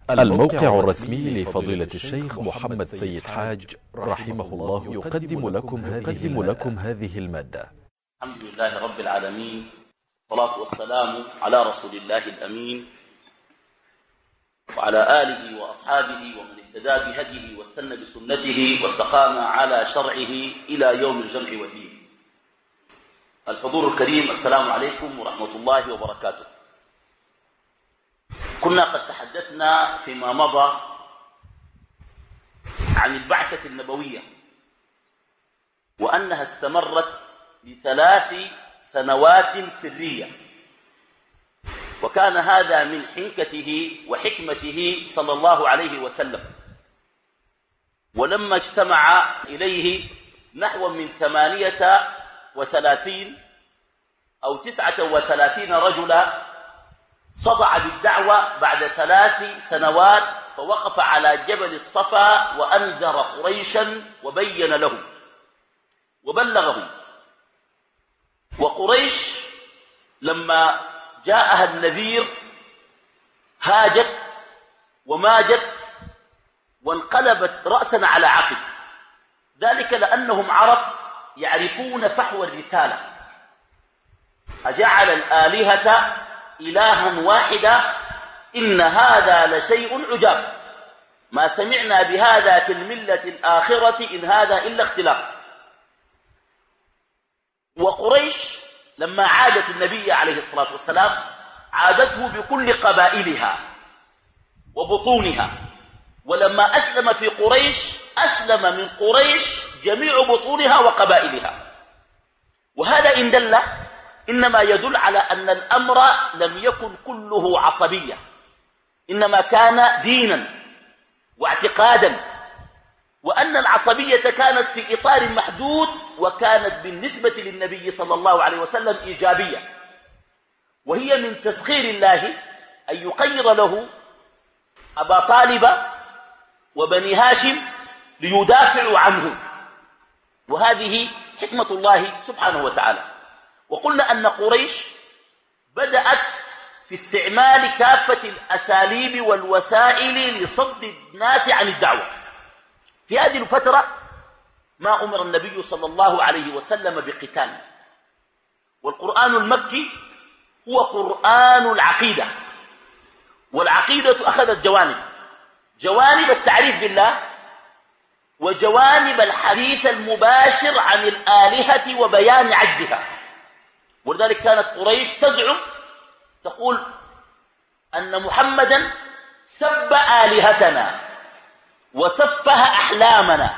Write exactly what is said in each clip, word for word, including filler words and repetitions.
الموقع الرسمي لفضيلة الشيخ محمد سيد حاج رحمه الله يقدم لكم هذه, لكم هذه المادة. الحمد لله رب العالمين، والصلاة والسلام على رسول الله الأمين وعلى آله وأصحابه ومن اهتدى بهديه واستنى بسنته واستقام على شرعه إلى يوم الجمع والدين. الحضور الكريم، السلام عليكم ورحمة الله وبركاته. كنا قد تحدثنا فيما مضى عن البعثة النبوية وأنها استمرت لثلاث سنوات سرية، وكان هذا من حنكته وحكمته صلى الله عليه وسلم. ولما اجتمع إليه نحو من ثمانية وثلاثين أو تسعة وثلاثين رجلا صدع بالدعوة بعد ثلاث سنوات، فوقف على جبل الصفا وأنذر قريشا وبين لهم وبلغهم. وقريش لما جاءها النذير هاجت وماجت وانقلبت رأسا على عقب، ذلك لأنهم عرب يعرفون فحوى الرسالة. أجعل الآلهة إلها واحدا إن هذا لشيء عجاب، ما سمعنا بهذا في الملة الآخرة إن هذا إلا اختلاف. وقريش لما عادت النبي عليه الصلاة والسلام عادته بكل قبائلها وبطونها، ولما أسلم في قريش أسلم من قريش جميع بطونها وقبائلها. وهذا إن دل إنما يدل على أن الأمر لم يكن كله عصبية، إنما كان دينا واعتقادا، وأن العصبية كانت في إطار محدود، وكانت بالنسبة للنبي صلى الله عليه وسلم إيجابية، وهي من تسخير الله أن يقير له أبا طالب وبني هاشم ليدافعوا عنه، وهذه حكمة الله سبحانه وتعالى. وقلنا أن قريش بدأت في استعمال كافة الأساليب والوسائل لصد الناس عن الدعوة. في هذه الفترة ما أمر النبي صلى الله عليه وسلم بقتال، والقرآن المكي هو قرآن العقيدة، والعقيدة أخذت جوانب جوانب التعريف بالله، وجوانب الحديث المباشر عن الآلهة وبيان عجزها. ولذلك كانت قريش تزعم تقول أن محمدا سب آلهتنا وسفه أحلامنا.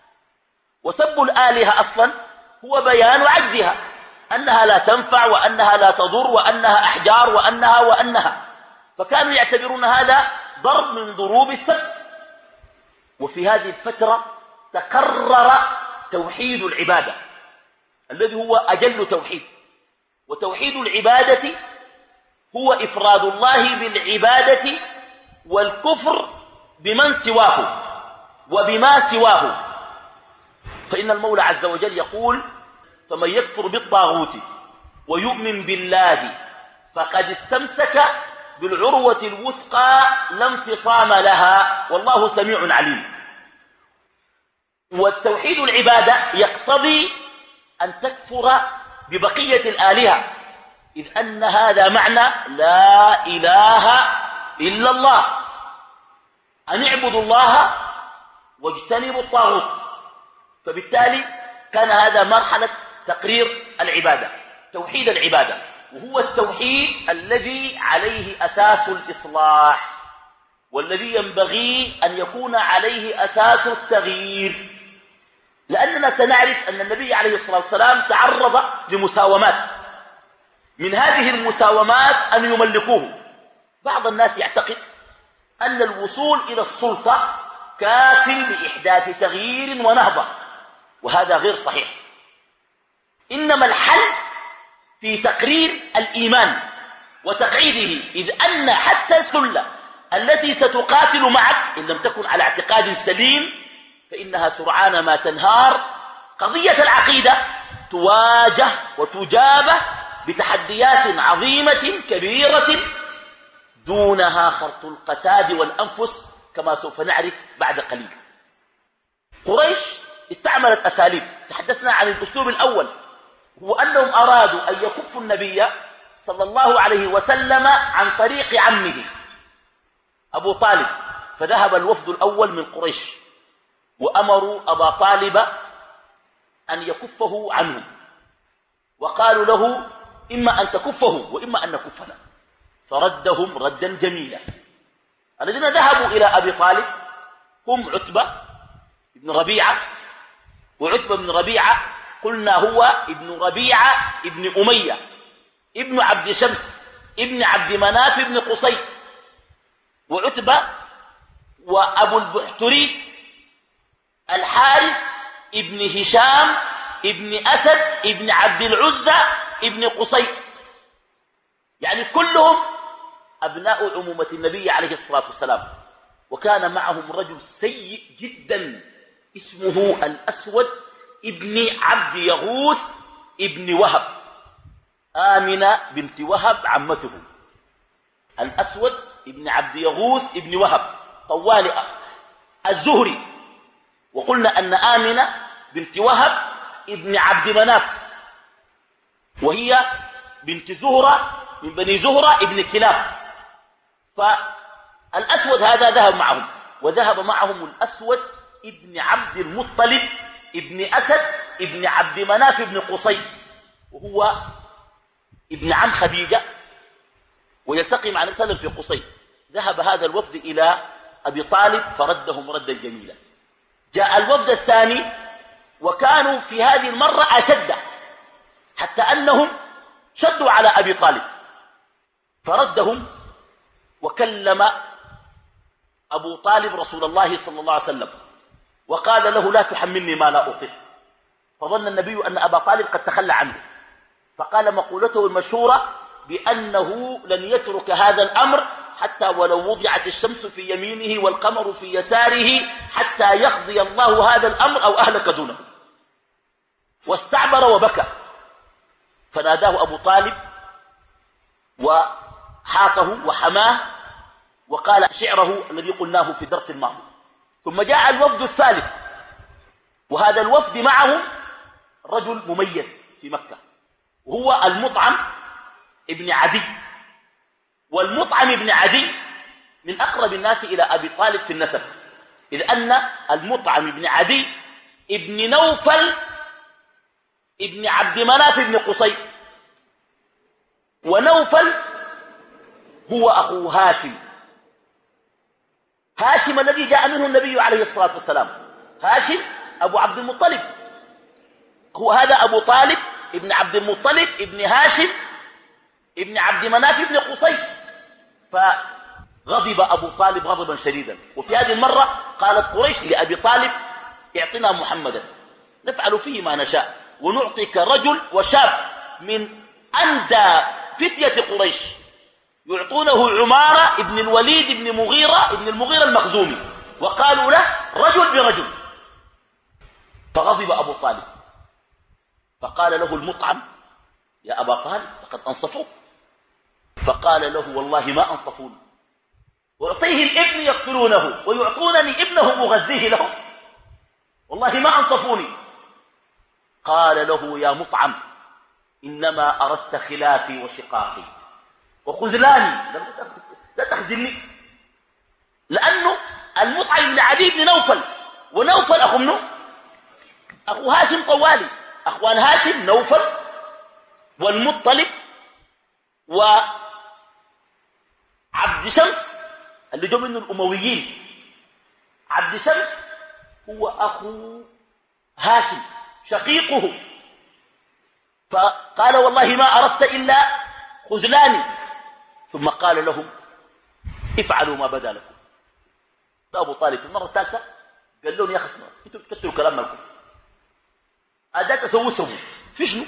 وسب الآلهة أصلا هو بيان عجزها، أنها لا تنفع وأنها لا تضر وأنها أحجار وأنها وأنها فكانوا يعتبرون هذا ضرب من ضروب السب. وفي هذه الفترة تقرر توحيد العبادة الذي هو أجل توحيد، وتوحيد العبادة هو إفراد الله بالعبادة والكفر بمن سواه وبما سواه. فإن المولى عز وجل يقول: فمن يكفر بالطاغوت ويؤمن بالله فقد استمسك بالعروة الوثقى لا انفصام لها والله سميع عليم. والتوحيد العبادة يقتضي أن تكفر ببقية الآلهة، إذ أن هذا معنى لا إله إلا الله، أن اعبدوا الله واجتنبوا الطاغوت. فبالتالي كان هذا مرحلة تقرير العبادة، توحيد العبادة، وهو التوحيد الذي عليه أساس الإصلاح، والذي ينبغي أن يكون عليه أساس التغيير. لأننا سنعرف أن النبي عليه الصلاة والسلام تعرض لمساومات، من هذه المساومات أن يملكوه. بعض الناس يعتقد أن الوصول إلى السلطة كاف لإحداث تغيير ونهضة، وهذا غير صحيح. إنما الحل في تقرير الإيمان وتقعيده، إذ أن حتى السلة التي ستقاتل معك إن لم تكن على اعتقاد سليم فإنها سرعان ما تنهار. قضية العقيدة تواجه وتجابه بتحديات عظيمة كبيرة دونها خرط القتاد والأنفس كما سوف نعرف بعد قليل. قريش استعملت أساليب. تحدثنا عن الأسلوب الأول، هو أنهم أرادوا أن يكفوا النبي صلى الله عليه وسلم عن طريق عمه أبو طالب. فذهب الوفد الأول من قريش وأمروا أبا طالب أن يكفه عنهم، وقالوا له إما أن تكفه وإما أن نكفنا، فردهم ردا جميلا. الذين ذهبوا إلى أبي طالب هم عتبة بن ربيعة، وعتبة بن ربيعة قلنا هو ابن ربيعة ابن أمية ابن عبد شمس ابن عبد مناف ابن قصي. وعتبة وأبو البحتري الحارث ابن هشام ابن أسد ابن عبد العزة ابن قصي، يعني كلهم أبناء عمومة النبي عليه الصلاة والسلام. وكان معهم رجل سيء جدا اسمه الأسود ابن عبد يغوث ابن وهب، آمنة بنت وهب عمته. الأسود ابن عبد يغوث ابن وهب طوال الزهري. وقلنا أن آمنة بنت وهب ابن عبد مناف، وهي بنت زهرة من بني زهرة ابن كلاب. فالأسود هذا ذهب معهم، وذهب معهم الأسود ابن عبد المطلب ابن أسد ابن عبد مناف ابن قصي، وهو ابن عم خديجة، ويلتقي مع النبي صلى الله عليه وسلم في قصي. ذهب هذا الوفد إلى أبي طالب فردهم ردا جميلا. جاء الوفد الثاني وكانوا في هذه المرة أشد، حتى أنهم شدوا على أبي طالب فردهم. وكلم أبو طالب رسول الله صلى الله عليه وسلم وقال له لا تحملني ما لا أطيق. فظن النبي أن أبا طالب قد تخلى عنه، فقال مقولته المشهورة بأنه لن يترك هذا الأمر حتى ولو وضعت الشمس في يمينه والقمر في يساره حتى يقضي الله هذا الأمر أو أهلك دونه. واستعبر وبكى، فناداه أبو طالب وحاطه وحماه وقال شعره الذي قلناه في درس الماضي. ثم جاء الوفد الثالث، وهذا الوفد معه رجل مميز في مكة وهو المطعم ابن عدي. والمطعم ابن عدي من أقرب الناس إلى أبي طالب في النسب، إذ أن المطعم ابن عدي ابن نوفل ابن عبد مناف ابن قصي، ونوفل هو أخو هاشم. هاشم الذي جاء منه النبي عليه الصلاة والسلام، هاشم أبو عبد المطلب، هو هذا أبو طالب ابن عبد المطلب ابن هاشم ابن عبد مناف ابن قصي. فغضب أبو طالب غضبا شديدا. وفي هذه المرة قالت قريش لأبي طالب اعطنا محمدا نفعل فيه ما نشاء ونعطيك رجل وشاب من أندى فتية قريش، يعطونه عمارة ابن الوليد ابن مغيرة ابن المغيرة المخزومي، وقالوا له رجل برجل. فغضب أبو طالب فقال له المطعم يا أبا طالب لقد أنصفوك. فقال له والله ما أنصفوني، وأعطيه الابن يقتلونه ويعطونني ابنه مغذيه لهم، والله ما أنصفوني. قال له يا مطعم إنما أردت خلافي وشقاقي وخذلاني، لا تخذلني. لأنه المطعم بن عدي بن نوفل، ونوفل أخو منه أخو هاشم طوالي، أخوان هاشم نوفل والمطلب وعبد شمس اللي جو منه الأمويين. عبد شمس هو أخو هاشم شقيقه. فقال والله ما أردت إلا خذلاني. ثم قال لهم افعلوا ما بدا لكم. أبو طالب في المرة الثالثة قال لهم يا خصمة انتوا بتكتروا كلام لكم، أداك سووا سووا في شنو.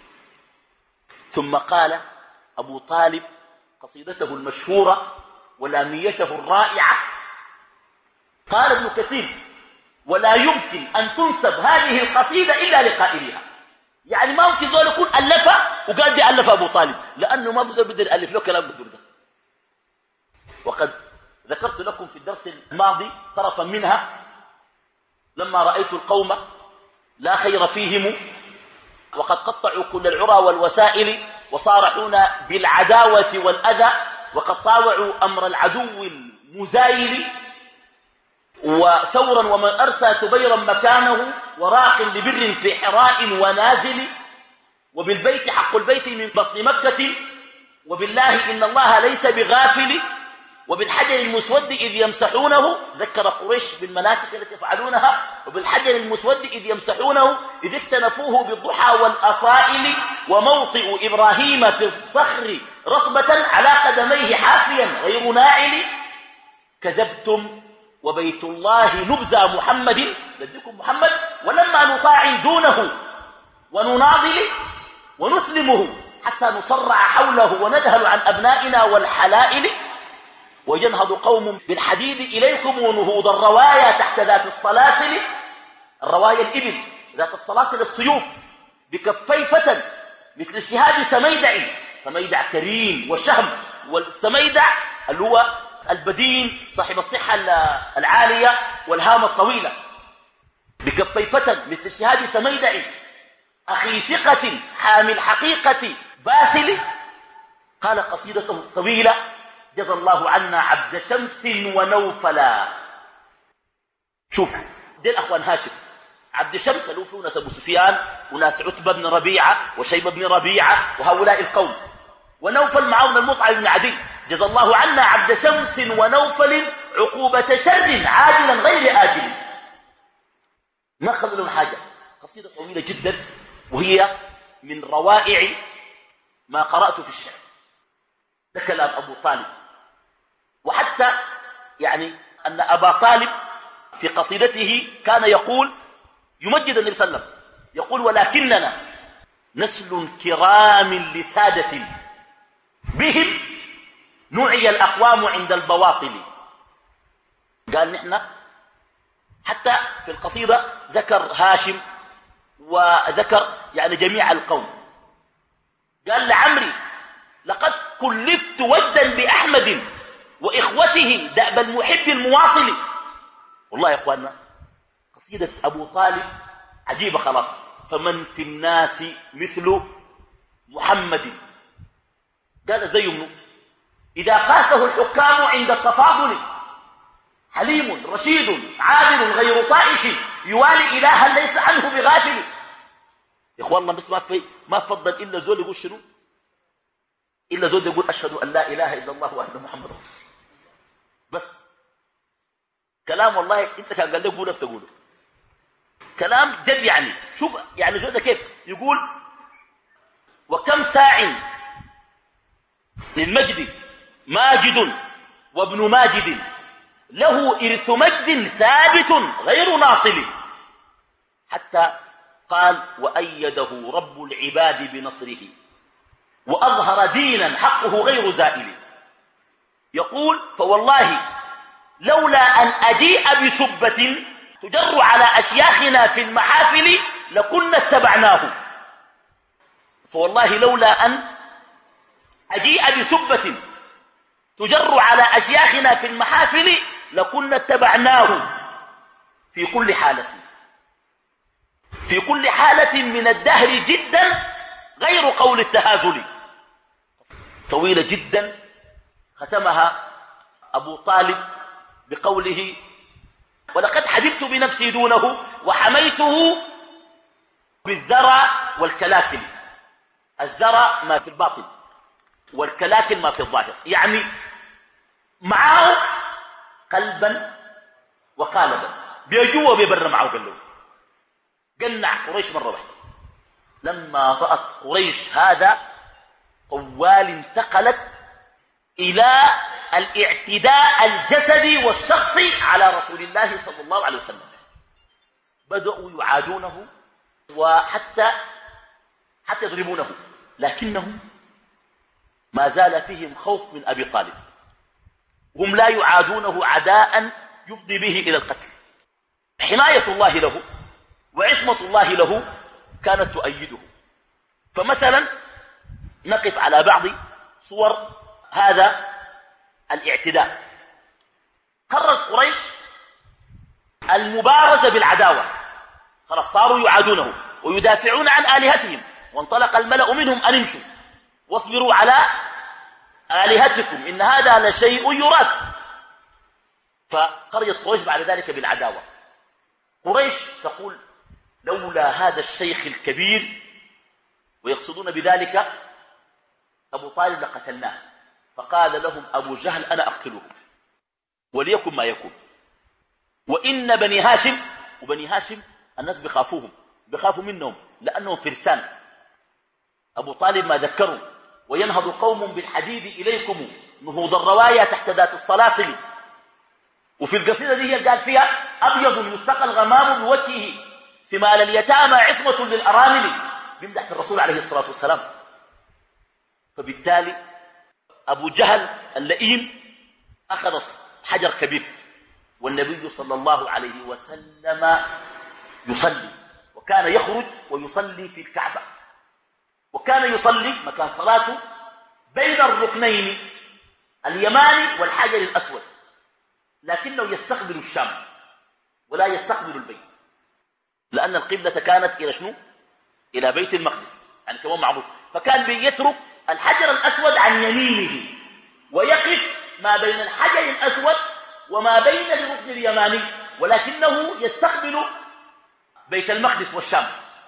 ثم قال أبو طالب قصيدته المشهورة ولاميته الرائعة. قال ابن كثير ولا يمكن أن تنسب هذه القصيدة إلا لقائلها، يعني ما ممكن ذلك يكون ألفها وقال دي ألف أبو طالب، لأنه ما بده بده ألف له كلام بدر ده. وقد ذكرت لكم في الدرس الماضي طرفا منها لما رأيت القوم لا خير فيهم وقد قطعوا كل العرى والوسائل وصارحون بالعداوة والأذى وقد طاوعوا أمر العدو المزايل وثورا ومن أرسى تبيرا مكانه وراق لبر في حراء ونازل وبالبيت حق البيت من بطن مكة وبالله إن الله ليس بغافل وبالحجر المسود إذ يمسحونه ذكر قريش بالمناسك التي يفعلونها وبالحجر المسود إذ يمسحونه إذ اكتنفوه بالضحى والأصائل وموطئ إبراهيم في الصخر رطبة على قدميه حافيا غير ناعل كذبتم وبيت الله نبزى محمد لديكم محمد ولما نطاع دونه ونناضل ونسلمه حتى نصرع حوله وندهل عن أبنائنا والحلائل وينهض قوم بالحديد إليكم ونهوض الروايا تحت ذات الصلاسل الروايا الإبل ذات الصلاسل السيوف بكفي فتى مثل الشهاب سميدع سميدع كريم وشهم والسميدع اللي هو البدين صاحب الصحة العالية والهامة الطويلة بكفي فتى مثل الشهاب سميدع أخي ثقة حامل حقيقة باسل قال قصيدته الطويلة جزى الله عنا عبد شمس ونوفلا. شوف دي الأخوان هاشم عبد شمس اللي هو ناس أبو سفيان وناس عتبة بن ربيعة وشيبة بن ربيعة وهؤلاء القوم ونوفل معاون المطعم بن عدي جزى الله عنا عبد شمس ونوفل عقوبة شر عاجلا غير آجل ما خذ لهم حاجة. قصيدة طويلة جدا وهي من روائع ما قرأت في الشعر. ده كلام أبو طالب وحتى يعني أن أبا طالب في قصيدته كان يقول يمجد النبي صلى الله عليه وسلم يقول ولكننا نسل كرام لسادة بهم نعي الأقوام عند البواطل. قال نحن حتى في القصيدة ذكر هاشم وذكر يعني جميع القوم. قال لعمري لقد كلفت ودا بأحمد وإخوته دأب المحب المواصل. والله يا أخواننا قصيدة أبو طالب عجيبة خلاص. فمن في الناس مثل محمد قال زي منه إذا قاسه الحكام عند التفاضل حليم رشيد عادل غير طائش يوالي إلها ليس عنه بغافل. يا أخوان الله بس ما في ما فضل إلا زول يقول شنو إلا زود يقول أشهد أن لا إله إلا الله وأن محمد رسول الله بس كلام والله أنت كان قال لك قوله تقوله كلام جد. يعني شوف يعني زود كيف يقول وكم ساع للمجد ماجد وابن ماجد له إرث مجد ثابت غير ناصل حتى قال وأيده رب العباد بنصره وأظهر دينا حقه غير زائل. يقول فوالله لولا أن أجيء بسبة تجر على أشياخنا في المحافل لكنا اتبعناه. فوالله لولا أن أجيء بسبة تجر على أشياخنا في المحافل لكنا اتبعناه في كل حالة في كل حالة من الدهر جدا غير قول التهازل. طويلة جدا ختمها أبو طالب بقوله ولقد حببت بنفسي دونه وحميته بالذرى والكلاكل. الذرى ما في الباطن والكلاكل ما في الظاهر يعني معه قلبا وقالبا بيجوا وبيبر معه قلبه. قنع قريش مرة واحدة لما رأت قريش هذا طوال انتقلت إلى الاعتداء الجسدي والشخصي على رسول الله صلى الله عليه وسلم. بدأوا يعادونه وحتى حتى يضربونه لكنهم ما زال فيهم خوف من أبي طالب. هم لا يعادونه عداء يفضي به إلى القتل. حماية الله له وعصمة الله له كانت تؤيده. فمثلا نقف على بعض صور هذا الاعتداء. قررت قريش المبارزة بالعداوة، خلاص صاروا يعادونه ويدافعون عن آلهتهم، وانطلق الملأ منهم أن امشوا واصبروا على آلهتكم إن هذا لشيء يراد. فقريت قريش بعد ذلك بالعداوة. قريش تقول لولا هذا الشيخ الكبير، ويقصدون بذلك أبو طالب، لقتلناه. فقال لهم أبو جهل أنا أقتله وليكن ما يكون. وإن بني هاشم، وبني هاشم الناس بخافوهم، بخافوا منهم لأنهم فرسان. أبو طالب ما ذكروا وينهض قوم بالحديد إليكم نهوض الرواية تحت ذات الصلاسل. وفي القصيدة دي هي قال فيها أبيض يستقى الغمام بوجهه في مال اليتامى عصمة للأرامل، بيمدح في الرسول عليه الصلاة والسلام. فبالتالي أبو جهل اللئيم أخذ حجر كبير، والنبي صلى الله عليه وسلم يصلي، وكان يخرج ويصلي في الكعبة، وكان يصلي مكان صلاته بين الركنين اليماني والحجر الأسود، لكنه يستقبل الشام ولا يستقبل البيت، لأن القبلة كانت إلى شنو؟ إلى بيت المقدس، يعني كمان معروف. فكان يترك الحجر الأسود عن يمينه ويقف ما بين الحجر الأسود وما بين الركن اليماني، ولكنه يستقبل بيت المقدس والشام.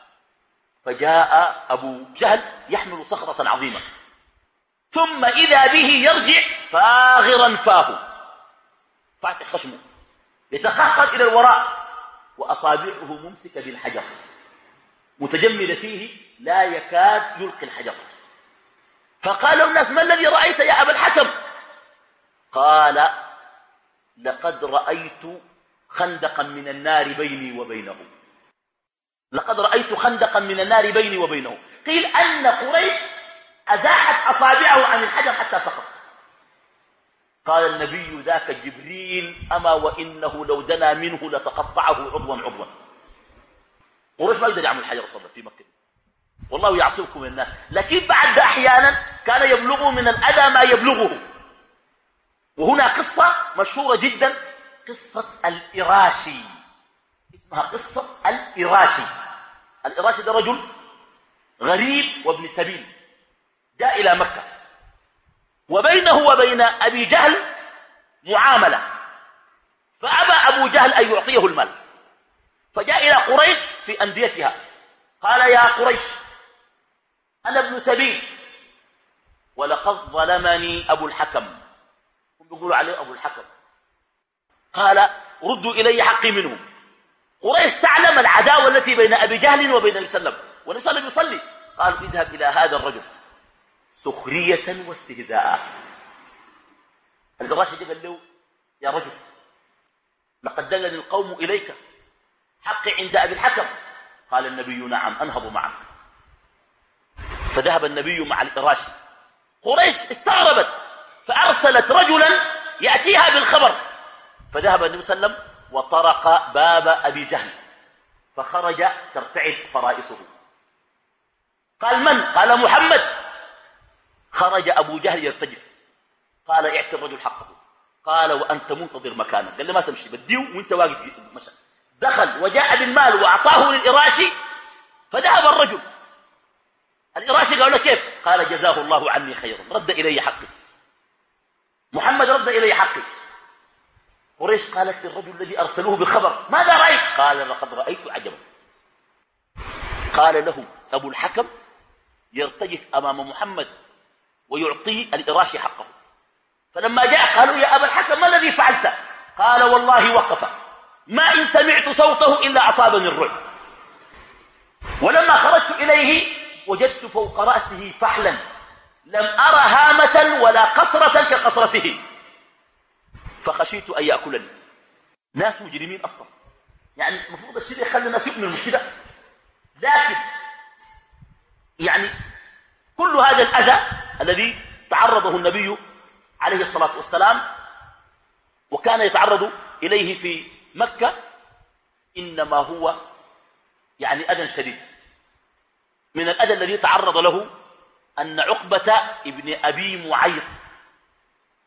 فجاء أبو جهل يحمل صخرة عظيمة، ثم إذا به يرجع فاغرا فاه، فاتح خشمه يتخخر إلى الوراء، وأصابعه ممسكة بالحجر متجمد فيه لا يكاد يلقي الحجر. فقال الناس ما الذي رأيت يا أبا الحكم؟ قال لقد رأيت خندقا من النار بيني وبينه، لقد رأيت خندقا من النار بيني وبينه. قيل أن قريش أزاحت أصابعه عن الحجر حتى سقط. قال النبي ذاك جبريل أما وإنه لو دنا منه لتقطعه عضوا عضوا. قريش ما يقدر يعمل حجر صدر في مكة، والله يعصمكم من الناس، لكن بعد أحيانا كان يبلغه من الأذى ما يبلغه. وهنا قصة مشهورة جدا، قصة الإراشي، اسمها قصة الإراشي. الإراشي ده رجل غريب وابن سبيل جاء إلى مكة، وبينه وبين أبي جهل معاملة، فأبى أبو جهل أن يعطيه المال، فجاء إلى قريش في أنديتها قال يا قريش أنا ابن سبيل ولقد ظلمني أبو الحكم، هم بيقولوا عليه أبو الحكم، قال ردوا إلي حقي منهم. قريش تعلم العداوة التي بين أبي جهل وبين النبي صلى الله عليه وسلم، والنبي صلى الله عليه وسلم يصلي، قالوا اذهب إلى هذا الرجل سخرية واستهزاء. الراشد قال له يا رجل لقد دلني القوم إليك، حقي عند أبي الحكم. قال النبي نعم أنهض معك. فذهب النبي مع الإراشي. قريش استغربت فأرسلت رجلا يأتيها بالخبر، فذهب النبي صلى الله عليه وسلم وطرق باب أبي جهل، فخرج ترتعد فرائصه. قال من؟ قال محمد. خرج أبو جهل يرتجف، قال اعطي الرجل حقه. قال وأنت منتظر مكانك، قال له ما تمشي بديه وانت واقف مشى. دخل وجاء بالمال وأعطاه للإراشي، فذهب الرجل. الإراشي قال له كيف؟ قال جزاه الله عني خيرا، رد إلي حقي، محمد رد إلي حقي. قريش قالت للرجل الذي أرسلوه بالخبر ماذا رأيت؟ قال لقد رأيت عجبا. قال له أبو الحكم يرتجف أمام محمد ويعطي الإراشي حقه. فلما جاء قالوا يا أبا الحكم ما الذي فعلت؟ قال والله وقف، ما إن سمعت صوته إلا أصابني الرعب، ولما خرجت إليه وجدت فوق رأسه فحلا لم أرى هامة ولا قصرة كقصرته، فخشيت أن يأكلني. ناس مجرمين أصلا، يعني المفروض الشيء يخلي الناس يؤمنوا مش كده، لكن يعني كل هذا الأذى الذي تعرضه النبي عليه الصلاة والسلام وكان يتعرض إليه في مكة إنما هو يعني أذى شديد. من الأذى الذي تعرض له أن عقبة ابن أبي معيط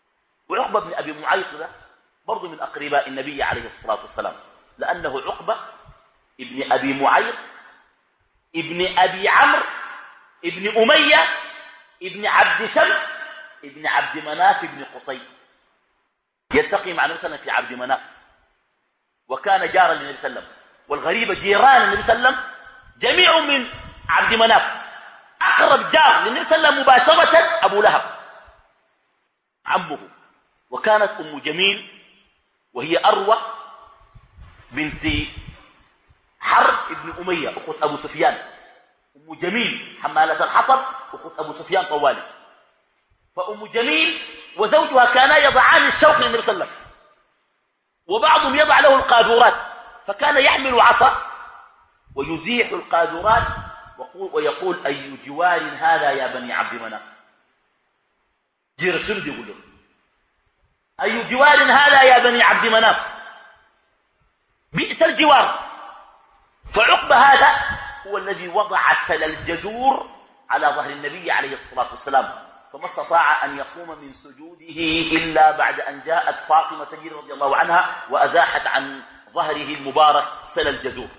وعقبة بن أبي معيط ده برضو من أقرباء النبي عليه الصلاة والسلام، لأنه عقبة ابن أبي معيط ابن أبي عمرو ابن أمية ابن عبد شمس ابن عبد مناف ابن قصي، يلتقي مع النبي صلى الله عليه وسلم في عبد مناف، وكان جارا للنبي صلى الله عليه وسلم. والغريبة جيران النبي صلى الله عليه وسلم جميع من عبد مناف. أقرب جار للنبي صلى الله عليه وسلم مباشرة أبو لهب عمه، وكانت أم جميل وهي أروى بنت حرب ابن أمية أخت أبو سفيان، أم جميل حمالة الحطب أخت أبو سفيان طوالي. فأم جميل وزوجها كانا يضعان الشوك للنبي صلى الله عليه وسلم، وبعضهم يضع له القاذورات، فكان يحمل عصا ويزيح القاذورات ويقول أي جوار هذا يا بني عبد مناف. جير سند يقول له أي جوار هذا يا بني عبد مناف، بئس الجوار. فعقبة هذا هو الذي وضع سل الجزور على ظهر النبي عليه الصلاة والسلام، فما استطاع أن يقوم من سجوده إلا بعد أن جاءت فاطمة تجري رضي الله عنها وأزاحت عن ظهره المبارك سل الجزور.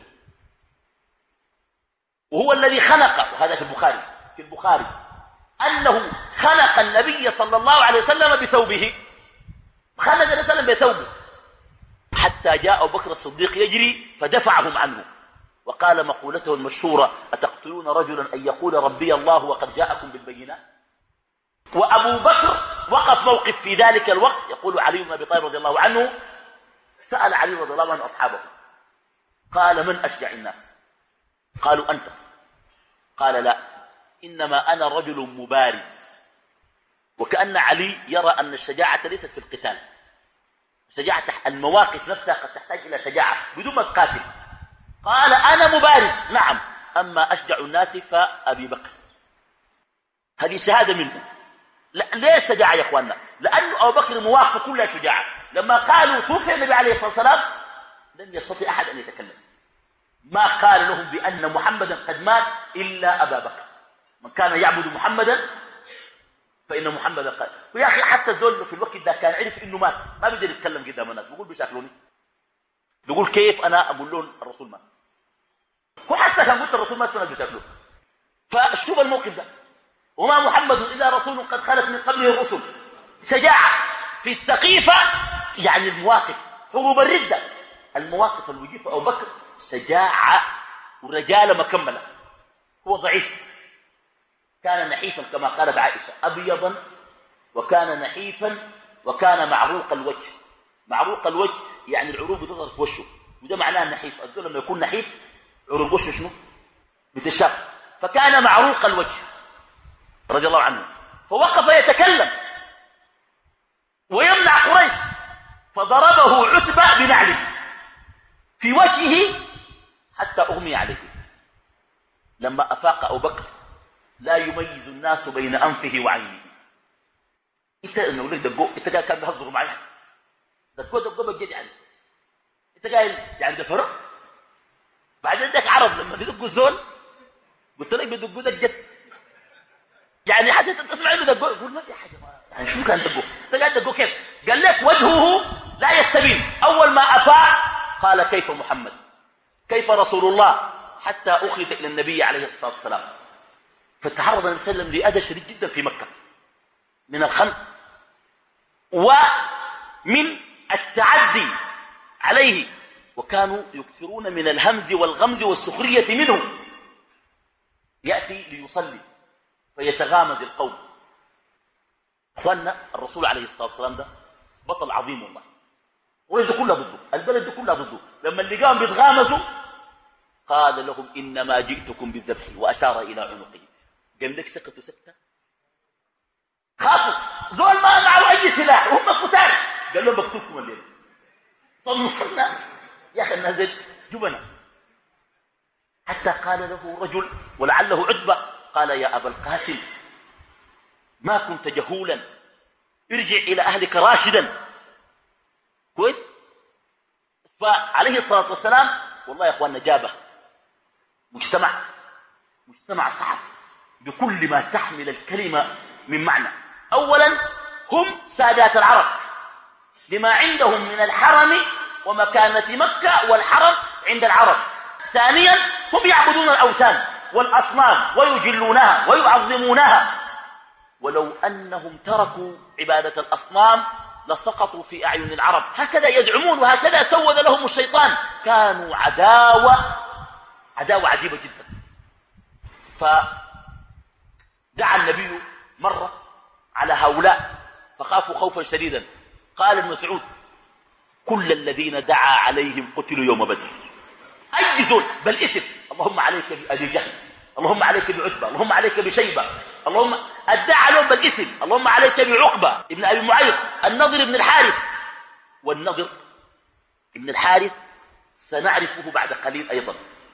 وهو الذي خنق، وهذا في البخاري في البخاري أنه خنق النبي صلى الله عليه وسلم بثوبه، خنق النبي صلى الله عليه وسلم بثوبه حتى جاء أبو بكر الصديق يجري فدفعهم عنه، وقال مقولته المشهورة أتقتلون رجلا أن يقول ربي الله وقد جاءكم بالبينات. وأبو بكر وقف موقف في ذلك الوقت، يقول علي بن أبي طالب رضي الله عنه سأل علي رضي الله عنه أصحابه قال من أشجع الناس؟ قالوا أنت. قال لا، إنما أنا رجل مبارز. وكأن علي يرى أن الشجاعة ليست في القتال، شجاعة المواقف نفسها قد تحتاج إلى شجاعة بدون ما تقاتل. قال أنا مبارز نعم، أما أشجع الناس فأبي بكر. هذه شهادة منه. لا ليه شجاعة يا أخواننا؟ لأنه أبو بكر مواقف كلها شجاعة. لما قالوا توفي النبي عليه الصلاة والسلام لم يستطيع أحد أن يتكلم، ما قال لهم بأن محمدا قد مات إلا أبا بكر. من كان يعبد محمدا فإن محمدا قال. ويا أخي حتى الزول في الوقت ده كان عرف إنه مات ما بيقدر يتكلم قدام الناس، بيقول بيشاكلوني، بيقول كيف أنا أقول لهم الرسول مات؟ هو حتى كان قلت الرسول مات فأنا بيشاكلون. فشوف الموقف ده، وما محمد إلا رسول قد خلت من قبله الرسل. شجاعة في السقيفة، يعني المواقف حروب الردة، المواقف الوجيفة أبو بكر شجاعة ورجالة مكملة. هو ضعيف، كان نحيفا كما قالت عائشة أبيضا وكان نحيفا وكان معروق الوجه. معروق الوجه يعني العروق بتظهر في وشه، وده معناه النحيف. أقول لما يكون نحيف عروق وشه شنو بتشاف. فكان معروق الوجه رضي الله عنه، فوقف يتكلم ويمنع قريش، فضربه عتبة بنعله في وجهه حتى أغمي عليه. لما أفاق أبو بكر لا يميز الناس بين أنفه وعينه. انت انه لك دقو، انت قايل كان بيهزروا معي، دقو دقو بجد يعني، انت قايل يعني ده فرق. بعدين عندك عرب لما بيدقوا الزول قلت لك بيدقوا ده الجد، يعني حسيت انت تسمع انه دقو يقول ما في حاجه، يعني شو كان دقو؟ انت قاعد دقو كيف؟ قال لك وجهه لا يستبين. اول ما افاق قال كيف محمد، كيف رسول الله، حتى اخذ الى النبي عليه الصلاه والسلام. فتعرض النبي صلى الله عليه وسلم لأذى شديد جدا في مكة من الخنق ومن التعدي عليه، وكانوا يكثرون من الهمز والغمز والسخرية منه. يأتي ليصلي فيتغامز القوم. أخواننا الرسول عليه الصلاة والسلام ده بطل عظيم والله، والبلد كلها ضده، البلد كلها ضده. لما اللي قام بيتغامزوا قال لهم إنما جئتكم بالذبح وأشار إلى عنقه. قال لك سكتوا سكتة، خافوا، زول ما معه أي سلاح وهم قتال، قال لهم بقتلكم الليل. صلوا صلنا يا أخي الناس جبنا. حتى قال له رجل ولعله عتبة قال يا أبا القاسم ما كنت جهولا، ارجع إلى أهلك راشدا. كويس. فعليه الصلاة والسلام والله يا أخواننا جابه مجتمع مجتمع صعب بكل ما تحمل الكلمة من معنى. أولا هم سادات العرب لما عندهم من الحرم ومكانة مكة والحرم عند العرب. ثانيا هم يعبدون الأوثان والأصنام ويجلونها ويعظمونها، ولو أنهم تركوا عبادة الأصنام لسقطوا في أعين العرب، هكذا يزعمون وهكذا سود لهم الشيطان. كانوا عداوة عداوة عجيبة جدا. فدعا النبي مرة على هؤلاء فخافوا خوفا شديدا. قال ابن مسعود: كل الذين دعا عليهم قتلوا يوم بدر. أي زول بالاسم، اللهم عليك بأبي جهل، اللهم عليك بعتبة، اللهم عليك بشيبة، اللهم ادعى لهم بالاسم، اللهم عليك بعقبة ابن أبي معيط، النضر ابن الحارث. والنضر ابن الحارث سنعرفه بعد قليل أيضا.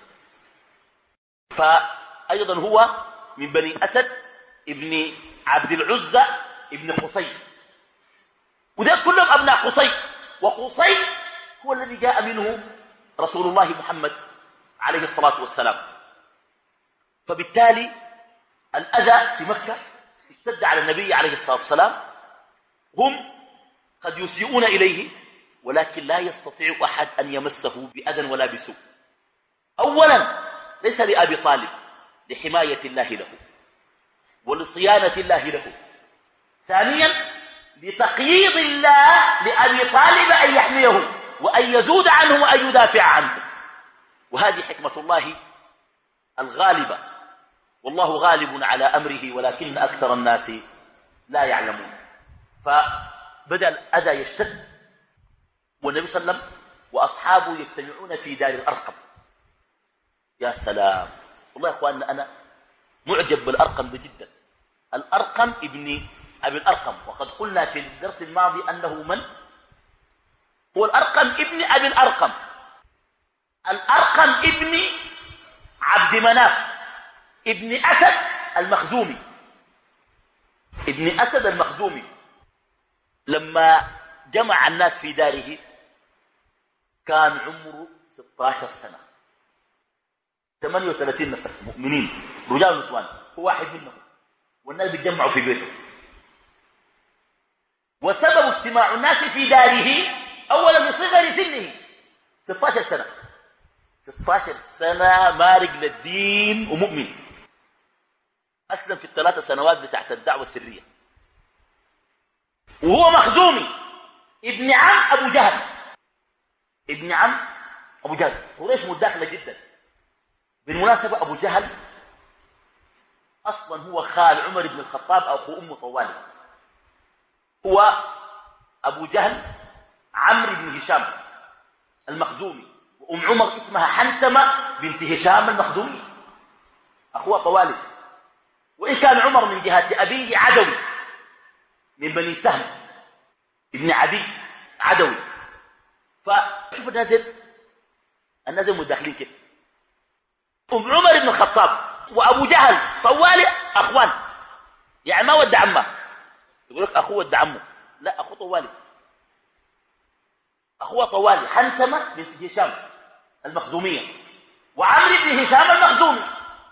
فأيضا هو من بني أسد ابن عبد العزة ابن قصي، وده كلهم أبناء قصي، وقصي هو الذي جاء منه رسول الله محمد عليه الصلاة والسلام. فبالتالي الأذى في مكة اشتد على النبي عليه الصلاة والسلام. هم قد يسيئون إليه ولكن لا يستطيع أحد أن يمسه بأذى ولا بسوء. أولا ليس لأبي طالب، لحماية الله له ولصيانة الله له. ثانيا لتقييض الله لأبي طالب أن يحميه وأن يزود عنه وأن يدافع عنه. وهذه حكمة الله الغالبة، والله غالب على أمره ولكن أكثر الناس لا يعلمون. فبدأ الأذى يشتد، والنبي صلى الله عليه وسلم وأصحابه يجتمعون في دار الأرقم. يا سلام، والله يا أخواننا أنا معجب بالأرقم جدا. الأرقم ابن أبي الأرقم، وقد قلنا في الدرس الماضي أنه من هو الأرقم ابن أبي الأرقم. الأرقم ابن عبد مناف ابن أسد المخزومي، ابن أسد المخزومي. لما جمع الناس في داره كان عمره ستة عشر سنة، ثمانية وثلاثين نفر مؤمنين رجال ونسوان، هو واحد منهم، والناس بيتجمعوا في بيته. وسبب اجتماع الناس في داره أولا لصغر سنه، ستة عشر سنة، ستة عشر سنة مارق للدين ومؤمن. أسلم في الثلاثة سنوات بتاعت الدعوة السرية. وهو مخزومي ابن عم أبو جهل، ابن عم أبو جهل. قريش متداخلة جدا. بالمناسبة أبو جهل أصلا هو خال عمر بن الخطاب أو أخو أم طوال. هو أبو جهل عمرو بن هشام المخزومي، وأم عمر اسمها حنتمة بنت هشام المخزومي، أخوة طوالد. وإن كان عمر من جهة أبيه عدوي من بني سهم ابن عدي عدوي. فشوف النازل النازل متداخلين كيف. أم عمر بن الخطاب وأبو جهل طوالي أخوان، يعني ما ود عمه، يقول لك أخوه ود عمه، لا، أخوه طوالي، أخوه طوالي حنتمة بنت هشام المخزومية، وعمرو بن هشام المخزومي،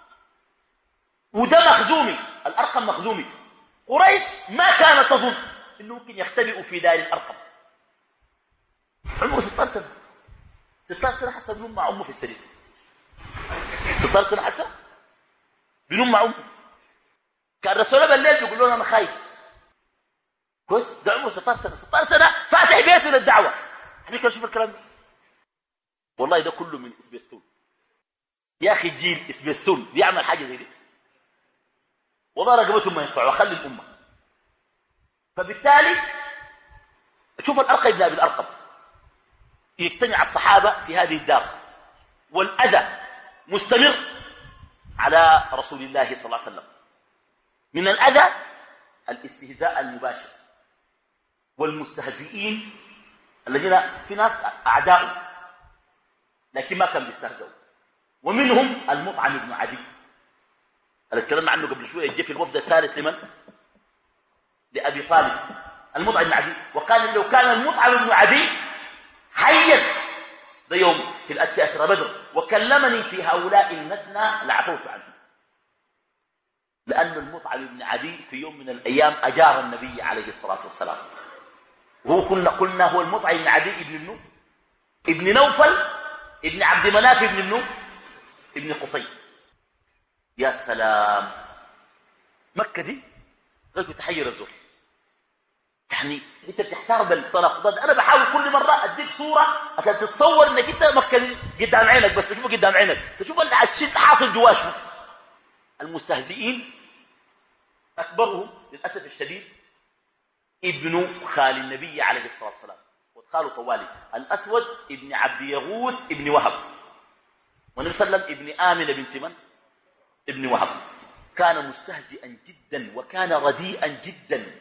وده مخزومي، الأرقم مخزومي. قريش ما كانت تظن إنه ممكن يختبئوا في دار الأرقم. عمره ستة عشر سنة، ستة عشر سنة حسن بنوم مع أمه في السرير، ستة عشر سنة حسن بنوم مع أمه. كان رسوله بالليل بيقول لنا أنا خايف. كويس، ده عمره ستة عشر سنة، ستة عشر سنة فاتح بيته للدعوة. هذيك شوف الكلام ده، والله ده كله من إسبيستون. يا أخي جيل إسبيستون بيعمل حاجة زي دي، والله رقبتهم ما ينفعوا، خلي الأمة. فبالتالي شوف الأرقم ابن أبي الأرقم، يجتمع الصحابة في هذه الدار، والأذى مستمر على رسول الله صلى الله عليه وسلم. من الأذى الاستهزاء المباشر، والمستهزئين الذين في ناس أعداء لكن ما كانوا بيستهزئوا. ومنهم المطعم بن عدي اللي اتكلمنا عنه قبل شويه، جه في الوفد الثالث لمن؟ لأبي طالب. المطعم بن عدي، وقال لو كان المطعم بن عدي حيا ده يوم في الأسفل أسرى بدر وكلمني في هؤلاء النتنى لعفوت عنه. لأن المطعم بن عدي في يوم من الأيام أجار النبي عليه الصلاة والسلام، وهو كنا قلنا هو المطعم بن عدي ابن منو؟ ابن نوفل ابن عبد مناف ابن منو؟ ابن قصي. يا سلام، مكة دي غير تحير الزور. يعني انت بتحتار بالتناقضات. انا بحاول كل مره اديك صوره عشان تتصور انك انت مكة قدام عينك، بس تشوفه قدام عينك، تشوف الشيء اللي حاصل جواه. المستهزئين اكبرهم للاسف الشديد ابن خال النبي عليه الصلاه والسلام، وخاله طوالي، الاسود ابن عبد يغوث ابن وهب، والنبي صلى الله عليه وسلم ابن امنه بنت من؟ ابن وهب. كان مستهزئا جدا وكان رديئا جدا.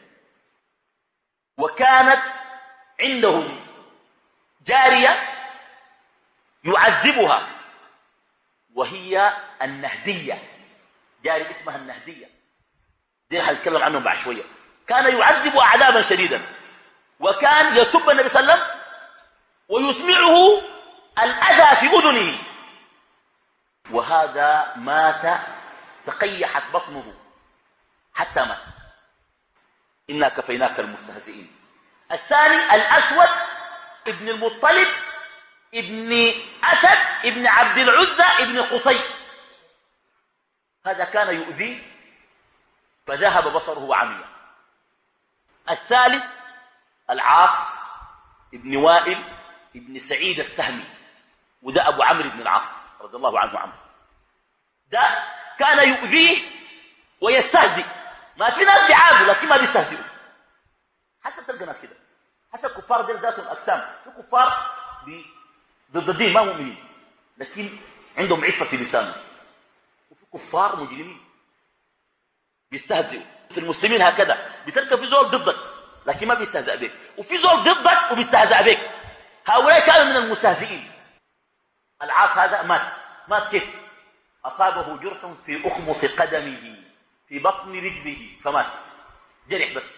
وكانت عندهم جارية يعذبها وهي النهدية، جارية اسمها النهدية، دي حنتكلم عنهم بعد شوية. كان يعذب عذابا شديدا، وكان يسب النبي صلى الله عليه وسلم ويسمعه الأذى في أذنه، وهذا مات تقيحت بطنه حتى مات. إنا كفيناك المستهزئين. الثاني الأسود ابن المطلب ابن أسد ابن عبد العزى ابن قصي، هذا كان يؤذيه فذهب بصره عميا. الثالث العاص ابن وائل ابن سعيد السهمي، وده أبو عمرو بن العاص رضي الله عنه وعنه. ده كان يؤذيه ويستهزئ. ما في ناس بيعادوا لكن ما بيستهزئوا. حسب تلقى ناس كده، حسب كفار ديل ذاتهم أقسام. في كفار ضد الدين ما مؤمنين لكن عندهم عفة في لسانهم، وفي كفار مجرمين بيستهزئوا. في المسلمين هكذا، بتلقى في زول ضدك لكن ما بيستهزئ بك، وفي زول ضدك وبيستهزئ بك. هؤلاء كانوا من المستهزئين. العاص هذا مات. مات كيف؟ أصابه جرح في أخمص قدمه في بطن رجله فمات، جرح بس.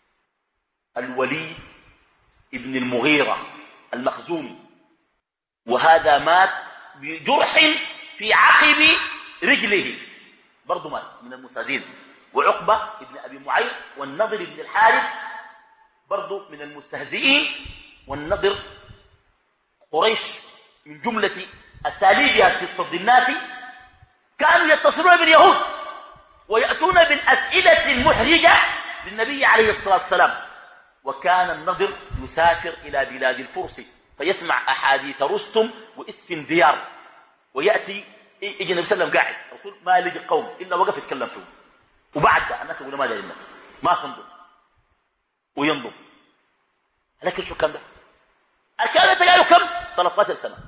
الوليد ابن المغيرة المخزومي، وهذا مات بجرح في عقب رجله، برضو مات من المستهزئين. وعقبة ابن أبي معيط والنضر ابن الحارث برضو من المستهزئين. والنضر قريش من جملة أساليبها في صد الناس كانوا يتصلون باليهود ويأتون بالأسئلة المحرجة للنبي عليه الصلاة والسلام. وكان النضر يسافر إلى بلاد الفرس فيسمع أحاديث رستم وإسفنديار، ويأتي يجي النبي صلى الله عليه وسلم قاعد، الرسول ما لقي قوم إلا وقف يتكلم فيهم، وبعد الناس يقولوا ما دارنا ما تنظر وينظر. لكن شو الكلام ده؟ الكلام ده قالوا كم؟ ثلاثة عشر سنة.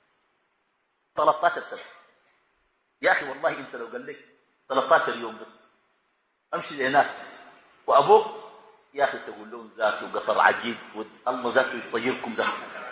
ثلاثة عشر سنة يا أخي، والله أنت لو قال لك ثلاثة عشر يوم بس أمشي لناس وأبوك يا أخي تقول لهم ذاته قطر عجيب والله ذاته يطيركم ذاته.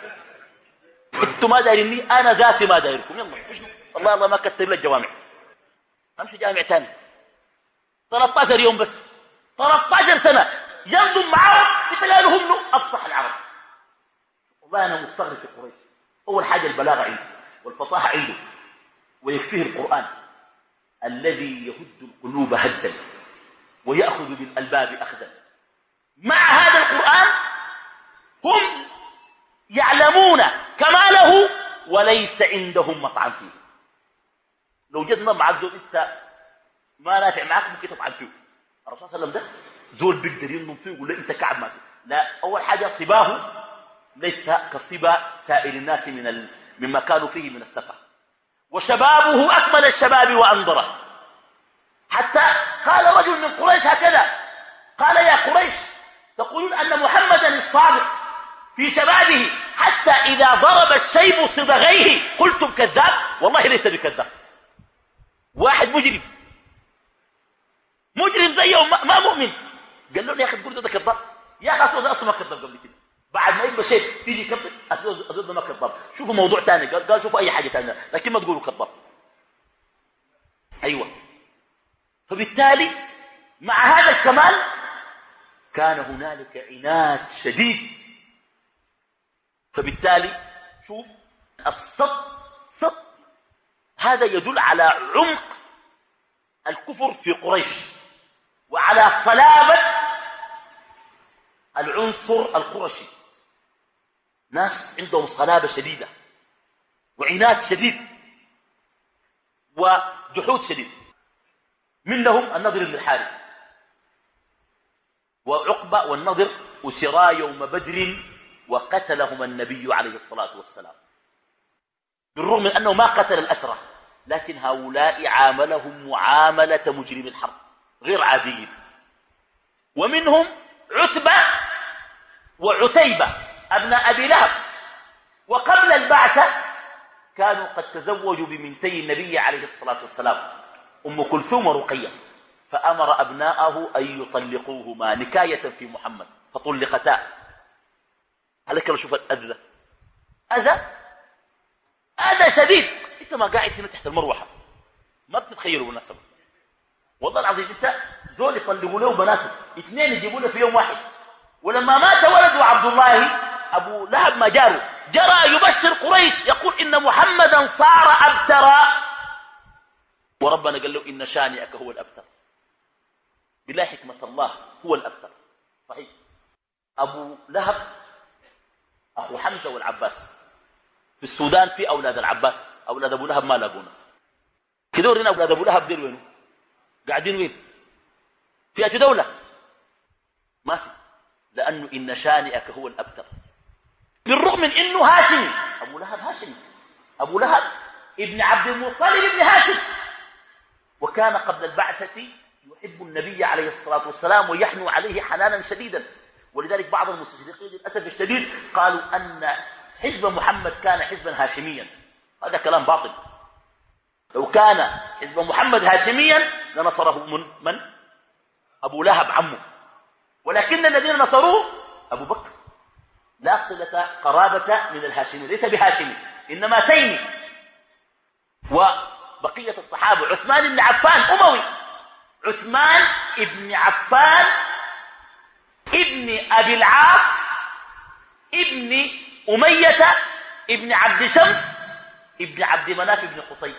أنتم ما دايريني، أنا ذاتي ما دايركم. يلا فشنو الله الله ما كتر لك جوامع، أمشي جامع تاني. ثلاثة عشر يوم بس، ثلاثة عشر سنة ينضم معاهم بتلاقوا هم أفصح العرب. والله أنا مستغرب في قريش. أول حاجة البلاغة عنده والفصاحة عنده، ويكفيه القرآن الذي يهد القلوب هدا ويأخذ بالألباب أخذا. مع هذا القرآن هم يعلمون كماله وليس عندهم مطعم فيه. لو جدنا معك زول انت ما نافع معك ممكن تطعم فيه. الرسول صلى الله عليه وسلم ده زول بيقدر ينضم فيه ويقول له انت كعب ما فيه. لا، اول حاجه صباه ليس كصبا سائر الناس من ال... مما كانوا فيه من السفه، وشبابه اكمل الشباب وانظره. حتى قال رجل من قريش هكذا، قال يا قريش تقولون ان محمدا الصادق في شبابه حتى اذا ضرب الشيب صدغيه قلتم كذاب. والله ليس بكذاب. واحد مجرم مجرم زيه ما مؤمن قال له يا اخي تقول ده كذاب؟ يا اخي اصلا ده اصلا ما كذاب قبل كده، بعد ما يبقى شيء تيجي كذب اصلا ده ما كذاب. شوفوا موضوع ثاني، قال, قال شوفوا اي حاجه ثانيه لكن ما تقولوا كذاب. ايوه. فبالتالي مع هذا الكمال كان هنالك عناد شديد. فبالتالي شوف الصد صد هذا يدل على عمق الكفر في قريش وعلى صلابة العنصر القرشي، ناس عندهم صلابة شديدة وعناد شديد وجحود شديد. منهم النضر بن الحارث وعقبة والنضر أسرا يوم بدر وقتلهما النبي عليه الصلاة والسلام، بالرغم من أنه ما قتل الأسرى، لكن هؤلاء عاملهم معاملة مجرم الحرب غير عاديين. ومنهم عتبة وعتيبة أبناء أبي لهب، وقبل البعثة كانوا قد تزوجوا ببنتي النبي عليه الصلاة والسلام أم كلثوم ورقية، فأمر أبناءه أن يطلقوهما نكاية في محمد فطلقتا. عليك لو شوف الأذى ده أذى أذى شديد. أنت ما قاعد هنا تحت المروحة ما بتتخيلوا بالنسبة، والله العظيم أنت زول يطلقوا له بناته اثنين يجيبوا له في يوم واحد. ولما مات ولده عبد الله أبو لهب ما جاره جرى يبشر قريش يقول إن محمدا صار أبترا، وربنا قال له إن شانئك هو الأبتر. بالله حكمة الله هو الأبتر صحيح. أبو لهب أخو حمزة والعباس، في السودان في أولاد العباس، أولاد أبو لهب ما لاقونا كده. ورينا أولاد أبو لهب دير وينه قاعدين وين؟ في أي دولة؟ ما في، لأنه إن شانئك هو الأبتر. بالرغم من إنه هاشمي، أبو لهب هاشمي، أبو لهب ابن عبد المطلب ابن هاشم، وكان قبل البعثة يحب النبي عليه الصلاة والسلام ويحنو عليه حنانا شديدا. ولذلك بعض المستشرقين للأسف الشديد قالوا أن حزب محمد كان حزبا هاشميا. هذا كلام باطل. لو كان حزب محمد هاشميا لنصره من, من؟ أبو لهب عمه، ولكن الذين نصروه أبو بكر، لا صلة قرابة من الهاشمي، ليس بهاشمي إنما تيمي. وبقية الصحابة عثمان بن عفان أموي، عثمان بن عفان ابن أبي العاص ابن أمية ابن عبد شمس ابن عبد مناف ابن قصي.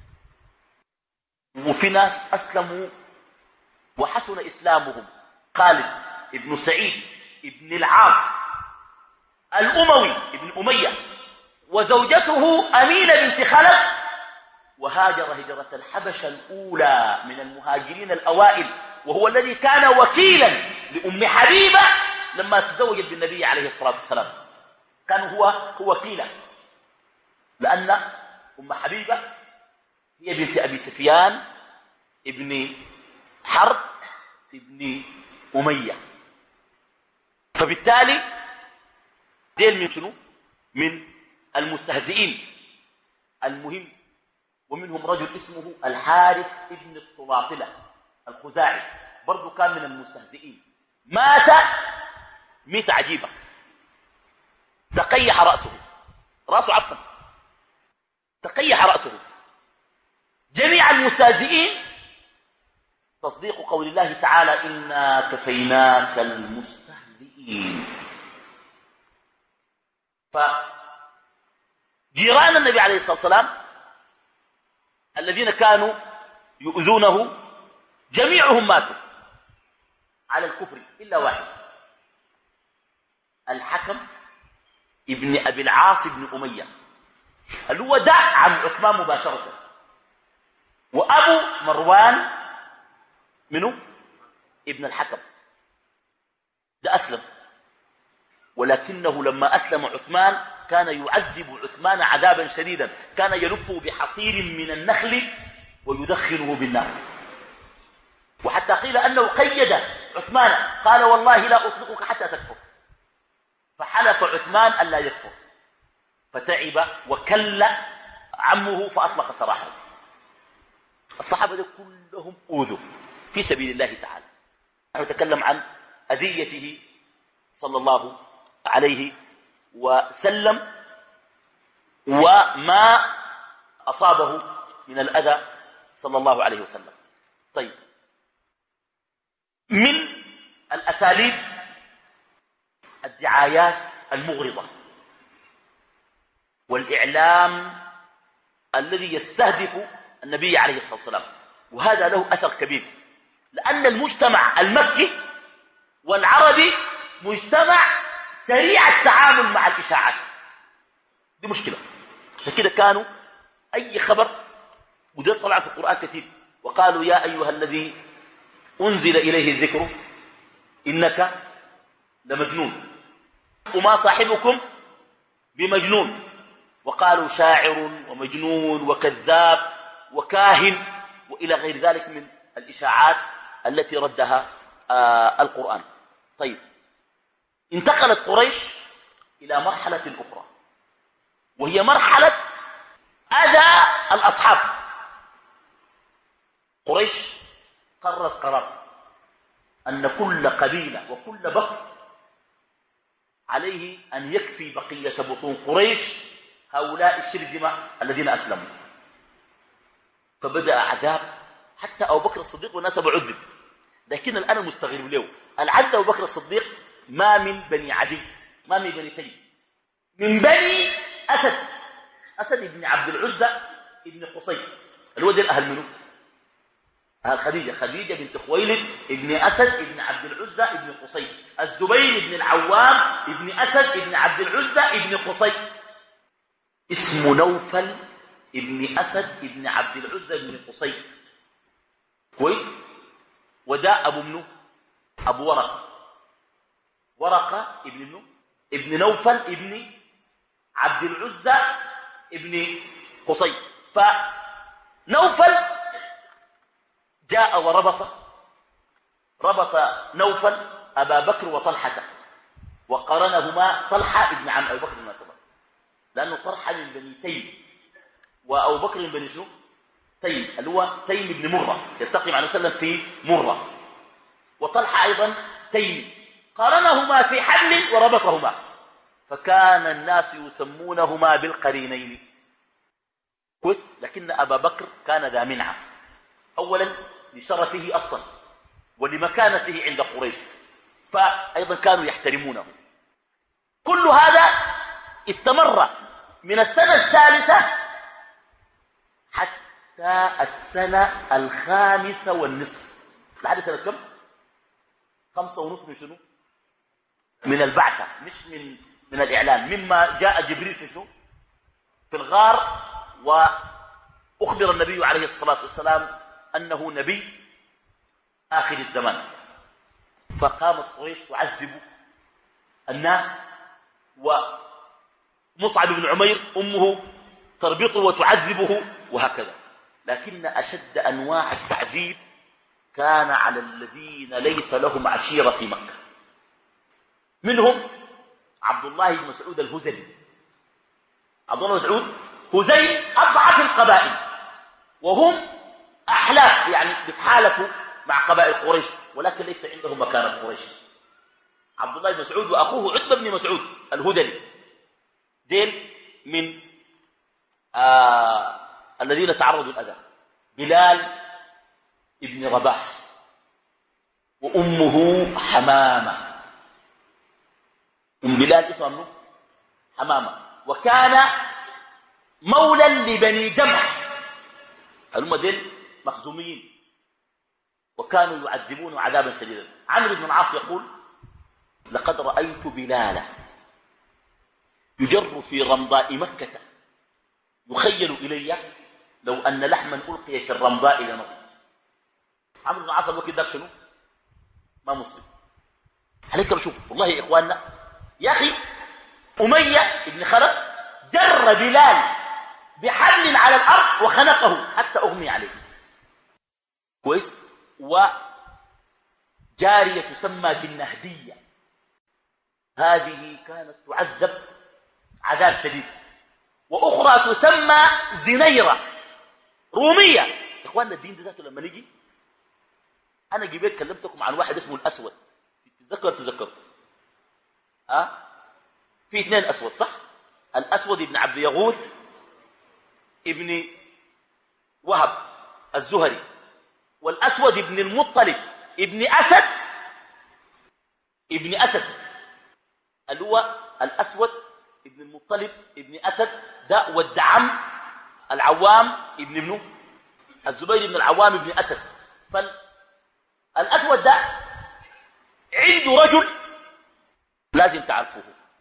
وفي ناس أسلموا وحسن إسلامهم، خالد ابن سعيد ابن العاص الأموي ابن أمية، وزوجته أمينة بنت خلف، وهاجر هجرة الحبشة الأولى من المهاجرين الأوائل، وهو الذي كان وكيلا لأم حبيبة لما تزوجت بالنبي عليه الصلاة والسلام، كان هو هو وكيلا، لأن أم حبيبة هي بنت أبي سفيان ابن حرب ابن أمية. فبالتالي ديل من شنو؟ من المستهزئين. المهم ومنهم رجل اسمه الحارث ابن الطلاطلة الخزاعي، برضو كان من المستهزئين، مات ميت عجيبة، تقيح رأسه، رأسه عفن، تقيح رأسه. جميع المستهزئين تصديق قول الله تعالى إنا كفيناك المستهزئين. فجيران النبي عليه الصلاة والسلام الذين كانوا يؤذونه جميعهم ماتوا على الكفر إلا واحد، الحكم ابن أبي العاص بن أمية، اللي هو دع عن عثمان مباشرة. وأبو مروان منه ابن الحكم ده أسلم، ولكنه لما أسلم عثمان كان يعذب عثمان عذابا شديدا، كان يلفه بحصير من النخل ويدخنه بالنار. وحتى قيل أنه قيد عثمان، قال والله لا أطلقك حتى تكفر، فحلف عثمان أن لا يكفر، فتعب وكل عمه فأطلق سراحه. الصحابة دي كلهم أوذوا في سبيل الله تعالى. نحن نتكلم عن أذيته صلى الله عليه وسلم وما أصابه من الأذى صلى الله عليه وسلم. طيب، من الأساليب الدعايات المغرضة والإعلام الذي يستهدف النبي عليه الصلاة والسلام وهذا له أثر كبير، لأن المجتمع المكي والعربي مجتمع سريع التعامل مع الإشاعات، دي مشكلة. عشان كده كانوا أي خبر، وده طبعا في القرآن كثير، وقالوا يا أيها الذي أنزل إليه الذكر إنك لمجنون وما صاحبكم بمجنون، وقالوا شاعر ومجنون وكذاب وكاهن وإلى غير ذلك من الإشاعات التي ردها آه القرآن. طيب، انتقلت قريش إلى مرحلة أخرى، وهي مرحلة أذى الأصحاب. قريش قررت قرار أن كل قبيلة وكل بطن عليه أن يكفي بقية بطون قريش هؤلاء الشرذمة الذين أسلموا. فبدأ عذاب، حتى أبو بكر الصديق والناس بعذب، لكن الآن مستغرب له. العذاب أبو بكر الصديق ما من بني عدي، ما من بني تيم، من بني أسد، أسد ابن عبد العزة ابن قصي، اللي هو ده أهل منه، أهل خديجة، خديجة بنت خويلد ابن أسد ابن عبد العزة ابن قصي، الزبير ابن العوام ابن أسد ابن عبد العزة ابن قصي، اسمه نوفل ابن أسد ابن عبد العزة ابن قصي، كويس. وده أبو منه أبو ورقة، ورقة ابن منه ابن نوفل ابن عبد العزة ابن قصي. فنوفل جاء وربط ربط نوفل أبا بكر وطلحة، وقرنهما طلحة ابن عم أبو بكر بالمناسبة، لأنه طلحة من بني تيم وأبو بكر من بني شنو؟ تيم، اللي هو تيم ابن مرة، يلتقي مع النبي صلى الله عليه وسلم في مرة، وطلحة أيضا تيم، قارنهما في حبل وربطهما، فكان الناس يسمونهما بالقرينين، كويس. لكن أبا بكر كان ذا منعة، أولا لشرفه أصلا ولمكانته عند قريش، فأيضا كانوا يحترمونه. كل هذا استمر من السنة الثالثة حتى السنة الخامسة والنصف، لحد سنة كم؟ خمسة ونصف من شنو؟ من البعثة، مش من من الإعلان، مما جاء جبريل في شنو؟ في الغار، وأخبر النبي عليه الصلاة والسلام أنه نبي آخر الزمان. فقامت قريش تعذب الناس، ومصعب بن عمير أمه تربطه وتعذبه وهكذا. لكن أشد أنواع التعذيب كان على الذين ليس لهم عشيرة في مكة، منهم عبد الله بن مسعود الهذلي. عبد الله بن مسعود هذيل أضعف القبائل، وهم أحلاف، يعني بتحالفوا مع قبائل قريش، ولكن ليس عندهم مكانة قريش. عبد الله بن مسعود وأخوه عتبة بن مسعود الهذلي، دين من آه الذين تعرضوا الأذى. بلال ابن رباح وأمه حمامة، أم بلال اسمه حمامة، وكان مولا لبني جمح، هم دين مخزوميين، وكانوا يعذبون عذابا شديدا. عمرو بن العاص يقول لقد رأيت بلالا يجر في رمضاء مكة، يخيل إلي لو أن لحما ألقي في الرمضاء لنضج. عمرو بن العاص الوقت ذاك شنو؟ ما مسلم. عليك بشوف والله يا إخواننا، يا أخي أمية بن خلف جر بلال بحبل على الأرض وخنقه حتى أغمي عليه، كويس. وجارية تسمى بالنهدية، هذه كانت تعذب عذاب شديد، وأخرى تسمى زنيرة رومية. إخواننا الدين ده ذاته لما نجي، أنا جيبت كلمتكم عن واحد اسمه الأسود، تتذكر تذكر أه؟ في اثنين أسود صح؟ الأسود ابن عبد يغوث ابن وهب الزهري، والأسود ابن المطلب ابن أسد ابن أسد اللي هو الأسود ابن المطلب ابن أسد ده، والدعم العوام ابن ابنه الزبير بن العوام بن أسد. فالأسود ده عنده رجل لازم تعرفوه،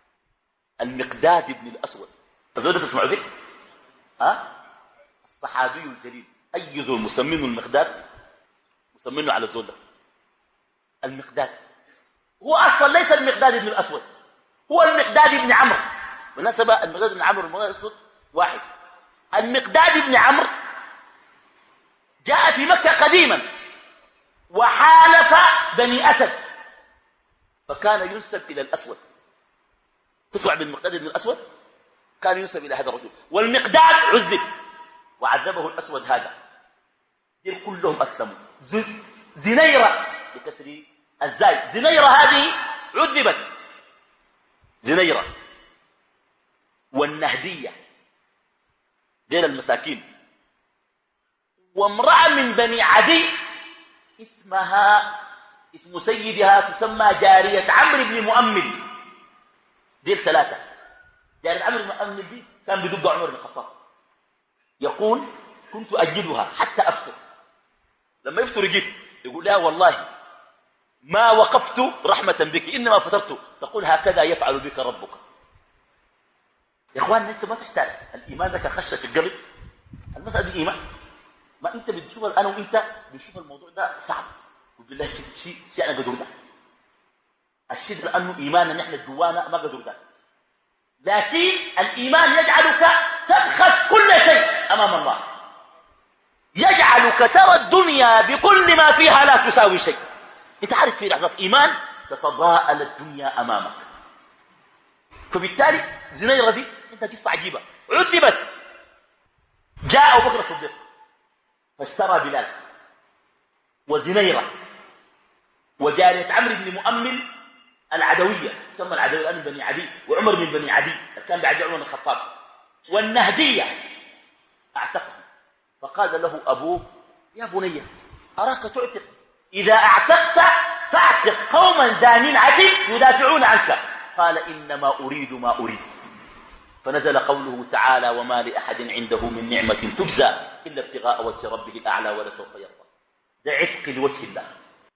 المقداد بن الأسود. الزبير تسمعوا ذلك؟ ها؟ الصحابي الجليل، أي زول مسمينه المقداد مسمينه على الزول ده المقداد. هو أصلا ليس المقداد بن الأسود، هو المقداد بن عمرو. بالنسبة المقداد بن عمرو والمقداد الأسود واحد. المقداد بن عمرو جاء في مكة قديما وحالف بني أسد، فكان ينسب إلى الأسود. تسمع بالمقداد بن الأسود؟ كان ينسب إلى هذا الرجل. والمقداد عذب وعذبه الأسود هذا. دير كلهم أسلموا. زنيرة بكسر الزاي، زنيرة هذه عذبت، زنيرة. والنهدية دير المساكين. وامرأة من بني عدي اسمها اسم سيدها تسمى جارية عمرو بن مؤمل. دير ثلاثة. جارية عمرو بن مؤمل دي كان بيدق عمر بن الخطاب، يقول كنت أجدها حتى أفطر. لما يفطر يجيب يقول لا والله ما وقفت رحمة بك إنما فترت. تقول هكذا يفعل بك ربك. يا إخوان أنت ما تحتاج الإيمان ذاك خش في القلب. المسألة دي إيمان. ما أنت بتشوف أنا وأنت بنشوف الموضوع ده صعب، وبالله شيء شيء شيء أنا قدر ده الشيء لأنه إيماننا نحن جوانا ما قدر ده. لكن الإيمان يجعلك تبخس كل شيء أمام الله، يجعلك ترى الدنيا بكل ما فيها لا تساوي شيء. أنت عارف في لحظة إيمان تتضاءل الدنيا أمامك. فبالتالي زنيرة دي أنت قصة عجيبة. عذبت، جاء أبو بكر الصديق فاشترى بلال وزنيرة وجارية عمرو بن مؤمل العدوية، تسمى العدوية من بني عدي، وعمر من بني عدي كان بعد عمر بن الخطاب. والنهدية اعتقه، فقال له أبوه يا بني أراك تعتق، إذا اعتقت فاعتق قوما ذا منعة يدافعون عنك. قال إنما أريد ما أريد. فنزل قوله تعالى وما لأحد عنده من نعمة تجزى إلا ابتغاء وجه ربه الأعلى ولسوف يرضى. ده عتق لوجه الله.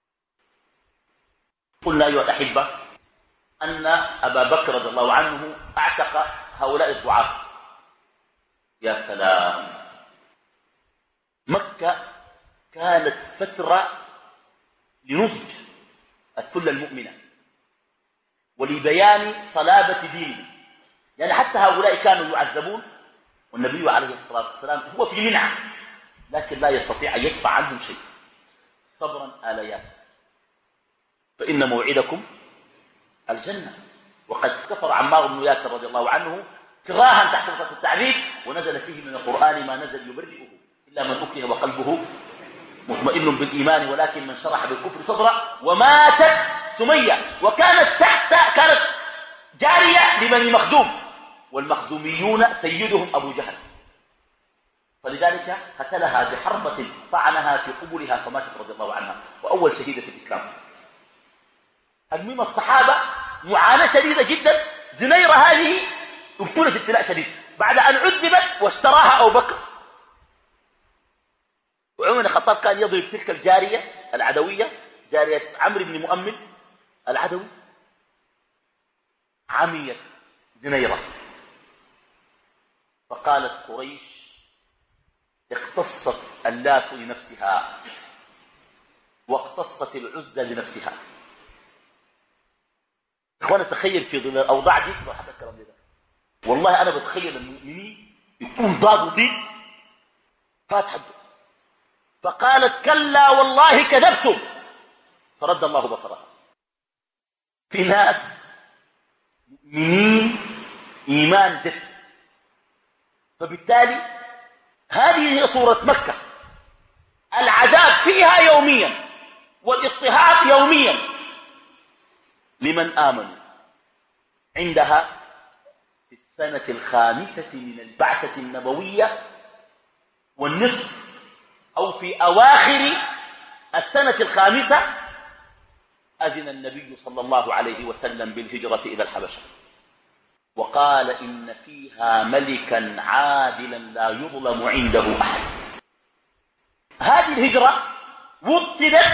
قلنا أيها الأحبة أن أبا بكر رضي الله عنه أعتق هؤلاء الضعاف. يا سلام، مكة كانت فترة لنضج الثلة المؤمنة ولبيان صلابة دينه. يعني حتى هؤلاء كانوا يعذبون والنبي عليه الصلاة والسلام هو في منعة، لكن لا يستطيع أن يدفع عنهم شيء. صبرا آل ياسر فإن موعدكم الجنة. وقد كفر عمار بن ياسر رضي الله عنه كراها تحت وقت التعذيب، ونزل فيه من القرآن ما نزل يبرئه إلا من أكره وقلبه مطمئن بالإيمان ولكن من شرح بالكفر صدرا. وماتت سمية وكانت تحت كانت جارية لبني مخزوم، والمخزوميون سيدهم أبو جهل، فلذلك قتلها بحربة طعنها في قبلها فماتت رضي الله عنها، وأول شهيدة في الإسلام. المهم الصحابة معاناة شديدة جدا. زنيرة هذه ابتلت ابتلاء شديد بعد أن عذبت واشتراها أبو بكر. وعمر بن الخطاب كان يضرب تلك الجارية العدوية، جارية عمرو بن مؤمل العدوي. عميت زنيرة فقالت قريش اقتصت اللات لنفسها واقتصت العزى لنفسها. اخوانا تخيل في ظل الاوضاع دي لو حصل الكلام ده، والله انا بتخيل المؤمنين يكون ضاغوا دي فات حده. فقالت كلا والله كذبتم فرد الله بصرها. في ناس مؤمنين ايمان جد. فبالتالي هذه هي صورة مكة، العذاب فيها يوميا والاضطهاد يوميا لمن آمنوا. عندها في السنة الخامسة من البعثة النبوية والنصف أو في أواخر السنة الخامسة أذن النبي صلى الله عليه وسلم بالهجرة إلى الحبشة، وقال إن فيها ملكا عادلا لا يظلم عنده أحد. هذه الهجرة وطدت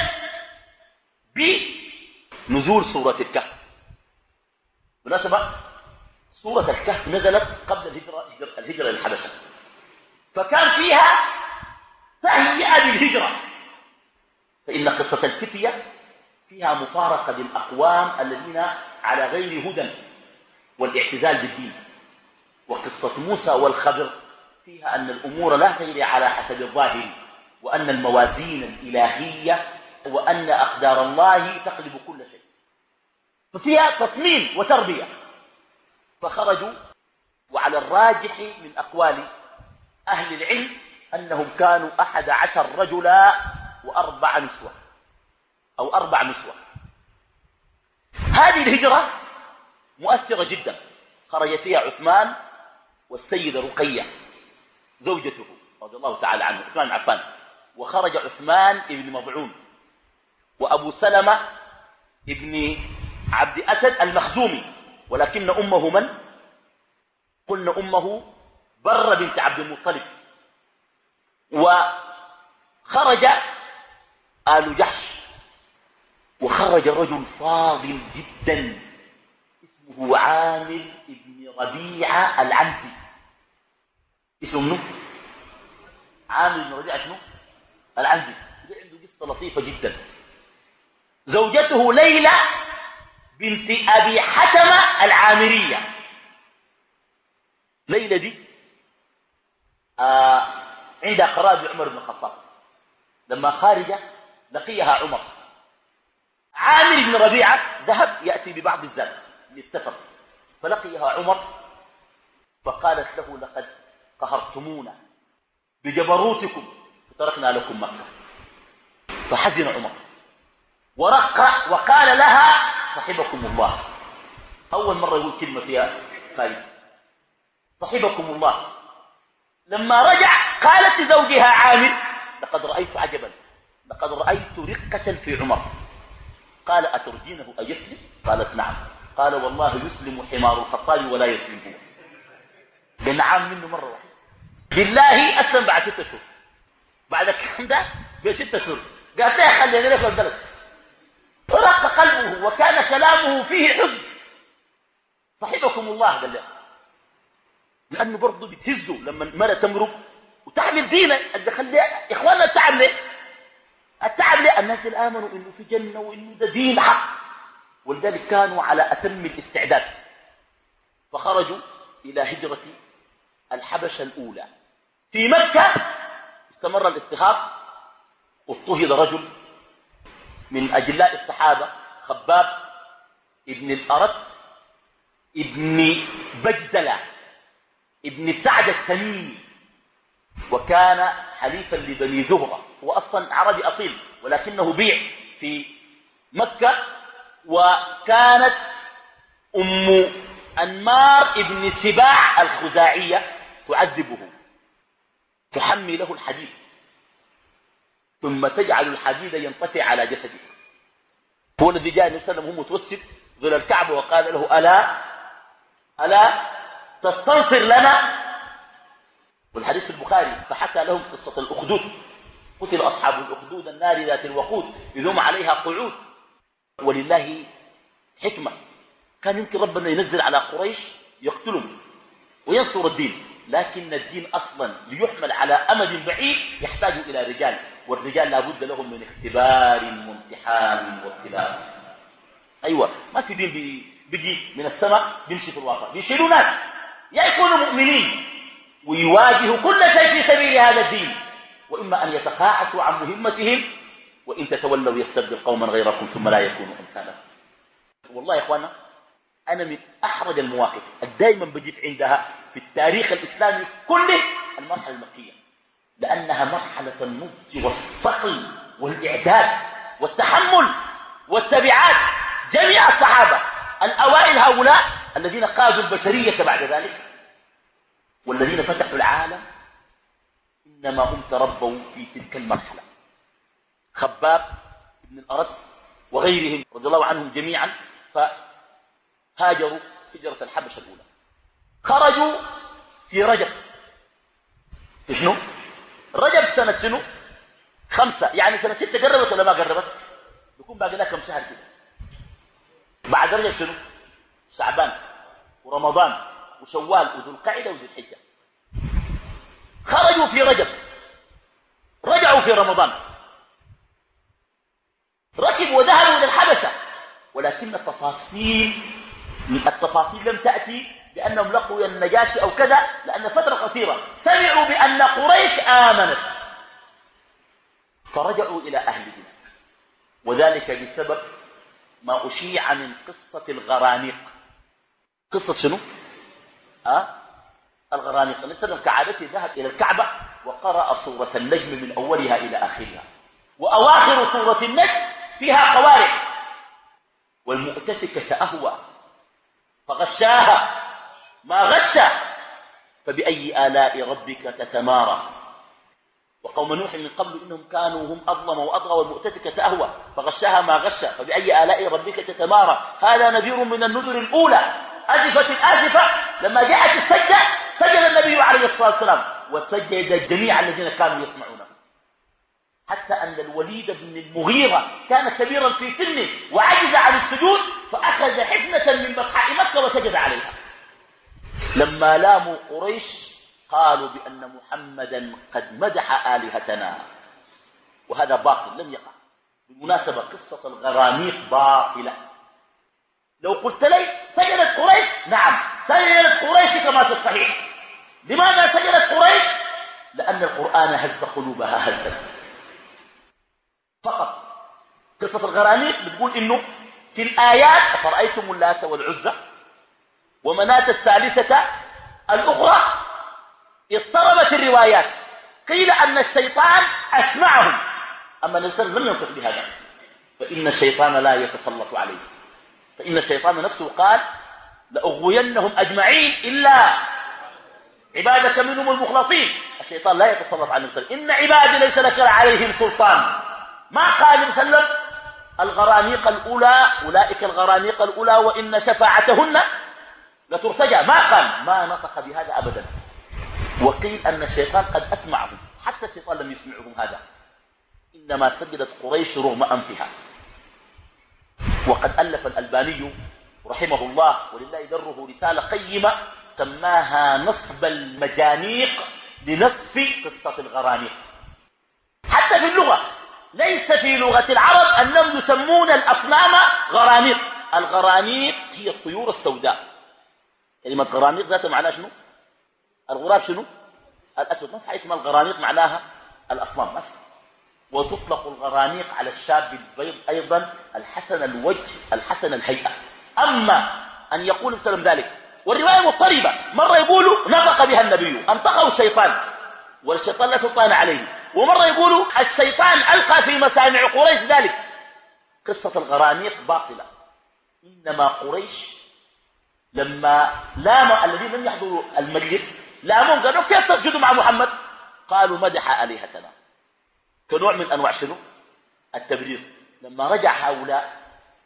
بنزول سورة الكهف. بالمناسبة سورة الكهف نزلت قبل الهجرة الهجرة للحبشة، فكان فيها تهيئة للهجرة، فإن قصة الفتية فيها مفارقة للأقوام الذين على غير هدى والاعتزال بالدين. وقصة موسى والخضر فيها أن الأمور لا تجري على حسب الظاهر، وأن الموازين الإلهية وأن أقدار الله تقلب كل شيء، ففيها تطمين وتربية. فخرجوا، وعلى الراجح من أقوال أهل العلم أنهم كانوا أحد عشر رجلا وأربع نسوة أو أربع نسوة. هذه الهجرة مؤثرة جدا، خرج فيها عثمان والسيدة رقية زوجته رضي الله تعالى عنه، عثمان بن عفان، وخرج عثمان ابن مضعون وأبو سلمة ابن عبد أسد المخزومي، ولكن أمه من؟ قلنا أمه بر بنت عبد المطلب. وخرج آل جحش، وخرج رجل فاضل جدا اسمه عامر ابن ربيعة العنزي. اسمه منه عامر بن ربيعة شنو؟ العنزي. عنده قصة لطيفة جدا. زوجته ليلى بنت أبي حتمة العامرية. ليلى دي آه عندها قرار بعمر بن الخطاب، لما خارجة لقيها عمر. عامر بن ربيعة ذهب يأتي ببعض الزاد للسفر، فلقيها عمر فقالت له: لقد قهرتمونا بجبروتكم فتركنا لكم مكة. فحزن عمر ورق وقال لها: صحبكم الله. أول مرة يقول كلمة فيها خالد، صحبكم الله. لما رجع قالت لزوجها عامر: لقد رأيت عجبا، لقد رأيت رقة في عمر. قال: أترجينه أن يسلم؟ قالت: نعم. قال: والله يسلم حمار الخطاب ولا يسلم هو. لأن عام منه مرة واحدة. بالله أسلم بعد ستة شهور. بعد الكلام ده بستة شهور قالت لها: خليني لك البلد. فرق قلبه وكان كلامه فيه حزن. صحبكم الله قال له، لأنه برضه بتهزه لما المرأة تمرق وتحمل دينه. الدخل إخواننا التعب ليه؟ التعب ليه؟ الناس اللي آمنوا إنه في جنة وإنه ده دين حق، ولذلك كانوا على أتم الاستعداد. فخرجوا إلى هجرة الحبشة الأولى. في مكة استمر الاضطهاد، واضطهد رجل من أجلاء الصحابة، خباب ابن الأرت ابن بجدلة ابن سعد التميمي، وكان حليفا لبني زهرة. هو أصلا عربي أصيل ولكنه بيع في مكة. وكانت أم أنمار ابن سباع الخزاعية تعذبه، تحمي له الحديد ثم تجعل الحديد ينطفئ على جسده. هو الذي جاء النبي صلى الله عليه وسلم وهو متوسد ظل الكعبة وقال له: ألا ألا تستنصر لنا؟ والحديث في البخاري. فحكى لهم قصة الأخدود. قتل أصحاب الأخدود النار ذات الوقود إذ هم عليها قعود. ولله حكمة، كان يمكن ربنا ينزل على قريش يقتلهم وينصر الدين، لكن الدين أصلا ليحمل على أمد بعيد يحتاج إلى رجال، والرجال لابد لهم من اختبار وامتحان وابتلاء. أيوة، ما في دين بيجي من السماء بيمشي في الواقع، بيشيلوا ناس يا يكونوا مؤمنين ويواجهوا كل شيء في سبيل هذا الدين، وإما أن يتقاعسوا عن مهمتهم، وإن تتولوا يستبدل قوما غيركم ثم لا يكونوا أمثالكم. والله يا إخوانا، أنا من أحرج المواقف دائما بجد عندها في التاريخ الإسلامي كله المرحلة المكية، لأنها مرحلة النضج والصقل والإعداد والتحمل والتبعات. جميع الصحابة الأوائل هؤلاء الذين قادوا البشرية بعد ذلك والذين فتحوا العالم إنما هم تربوا في تلك المرحلة. خباب بن الأرت وغيرهم رضي الله عنهم جميعا فهاجروا هجرة الحبشة الأولى. خرجوا في رجب. في شنو؟ رجب سنة شنو؟ خمسة يعني سنة ستة قربت ولا ما قربت؟ بيكون باقي لها كم شهر كده. بعد رجب شنو؟ شعبان ورمضان وشوال وذو القعدة وذو الحجة. خرجوا في رجب، رجعوا في رمضان، ركبوا وذهبوا إلى الحبشة، ولكن التفاصيل التفاصيل لم تأتي بأنهم لقوا النجاشي أو كذا، لأن فترة قصيرة سمعوا بأن قريش آمنت فرجعوا إلى أهلهم، وذلك بسبب ما أشيع من قصة الغرانيق. قصة شنو؟ أه؟ الغرانيق. النبي صلى الله عليه وسلم كعادته ذهب إلى الكعبة وقرأ سورة النجم من أولها إلى آخرها، وأواخر سورة النجم فيها قوارع. والمؤتفكة أهوى فغشاها ما غشى فبأي آلاء ربك تتمارى. وقوم نوح من قبل إنهم كانوا هم أظلم وأطغى والمؤتفكة أهوى فغشاها ما غشى فبأي آلاء ربك تتمارى. هذا نذير من النذر الأولى. أزفت الآزفة لما جاءت السجدة سجد النبي عليه الصلاة والسلام وسجد الجميع الذين كانوا يسمعونه، حتى أن الوليد بن المغيرة كان كبيرا في سنه وعجز عن السجود فأخذ حفنة من بطحاء مكة وسجد عليها. لما لاموا قريش قالوا بأن محمدا قد مدح آلهتنا، وهذا باطل لم يقع. بالمناسبة قصة الغرانيق باطلة. لو قلت لي سجدت قريش، نعم سجدت قريش كما في الصحيح. لماذا سجدت قريش؟ لأن القرآن هز قلوبها هزا فقط. قصة الغرانيق بتقول إنه في الآيات أفرأيتم اللات والعزى ومناة الثالثة الأخرى اضطربت الروايات. قيل أن الشيطان أسمعهم، أما الإنسان لم ينطق بهذا، فإن الشيطان لا يتسلط عليه، فإن الشيطان نفسه قال لأغوينهم أجمعين إلا عبادك منهم المخلصين. الشيطان لا يتسلط على الإنسان. إن عبادي ليس لك عليهم سلطان. ما قال النبي صلى الله عليه وسلم الغرانيق الأولى أولئك الغرانيق الأولى وإن شفاعتهن لترتجى، ما قال، ما نطق بهذا أبدا. وقيل أن الشيطان قد أسمعهم، حتى الشيطان لم يسمعهم هذا، إنما سجدت قريش رغم أنفها. وقد ألف الألباني رحمه الله ولله دره رسالة قيمة سماها نصب المجانيق لنصف قصة الغرانيق. حتى في اللغة ليس في لغة العرب أنهم يسمون الأصنام غرانيق. الغرانيق هي الطيور السوداء. كلمة غرانيق ذاتها معناها شنو؟ الغراب شنو؟ الأسود. ما في اسمها الغرانيق معناها الأصنام، ما في. وتطلق الغرانيق على الشاب البيض أيضا الحسن الوجه الحسن الهيئة. أما أن يقول بسلم ذلك، والرواية مضطربة، مرة يقولوا نطق بها النبي أنطقه الشيطان والشيطان لا سلطان عليه، ومرة يقولوا الشيطان ألقى في مسامع قريش ذلك. قصة الغرانيق باطلة. إنما قريش لما لام الذين لم يحضروا المجلس لامون قالوا كيف تسجدوا مع محمد؟ قالوا مدح آلهتنا، كنوع من أنواع شنو؟ التبرير. لما رجع هؤلاء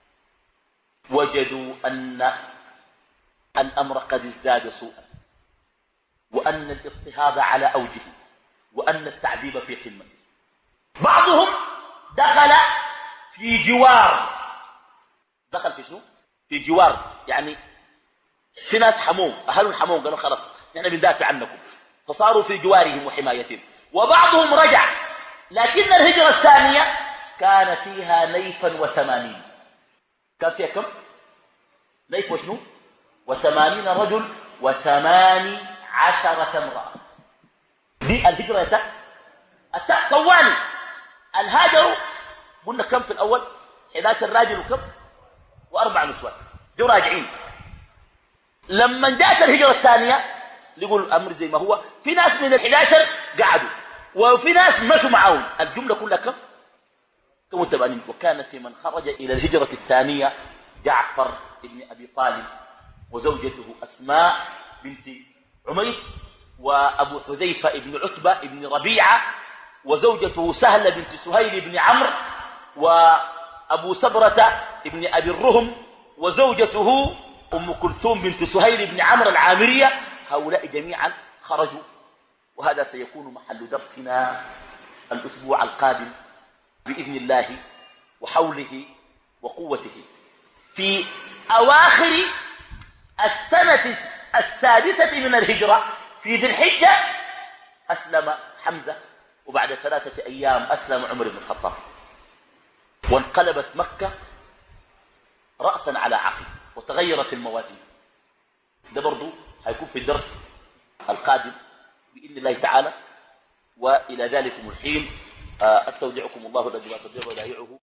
وجدوا أن الأمر قد ازداد سوءا، وأن الاضطهاد على أوجه، وأن التعذيب في قمة. بعضهم دخل في جوار، دخل في شنو؟ في جوار، يعني في ناس حموم، أهل حموم قالوا خلاص نحن بندافع عنكم، فصاروا في جوارهم وحمايتهم. وبعضهم رجع، لكن الهجرة الثانية كان فيها نيفا وثمانين. كان فيها كم؟ نيف وشنو؟ وثمانين رجل وثماني عشرة امرأة. دي الهجرة التاء التاء طوالي. الهاجروا قلنا كم في الأول؟ إحدى عشر راجل وكم؟ وأربع نسوان. دي راجعين. لما جاءت الهجرة الثانية يقول الأمر زي ما هو، في ناس من الإحدى عشر قعدوا وفي ناس مشوا معهم. الجملة كلها كم؟ كم وثمانين. وكان في من خرج إلى الهجرة الثانية جعفر ابن أبي طالب وزوجته أسماء بنت عميس، وأبو حذيفة ابن عتبة ابن ربيعة وزوجته سهلة بنت سهيل بن عمرو، وأبو سبرة ابن أبي الرهم وزوجته أم كلثوم بنت سهيل بن عمرو العامرية. هؤلاء جميعا خرجوا، وهذا سيكون محل درسنا الأسبوع القادم بإذن الله وحوله وقوته. في أواخر السنة السادسة من الهجرة في ذي الحجة أسلم حمزة، وبعد ثلاثة أيام أسلم عمر بن الخطاب، وانقلبت مكة رأسا على عقب وتغيرت الموازين. ده برضو هيكون في الدرس القادم بإذن الله تعالى. وإلى ذلكم الحين أستودعكم الله الذي لا تضيع ودائعه.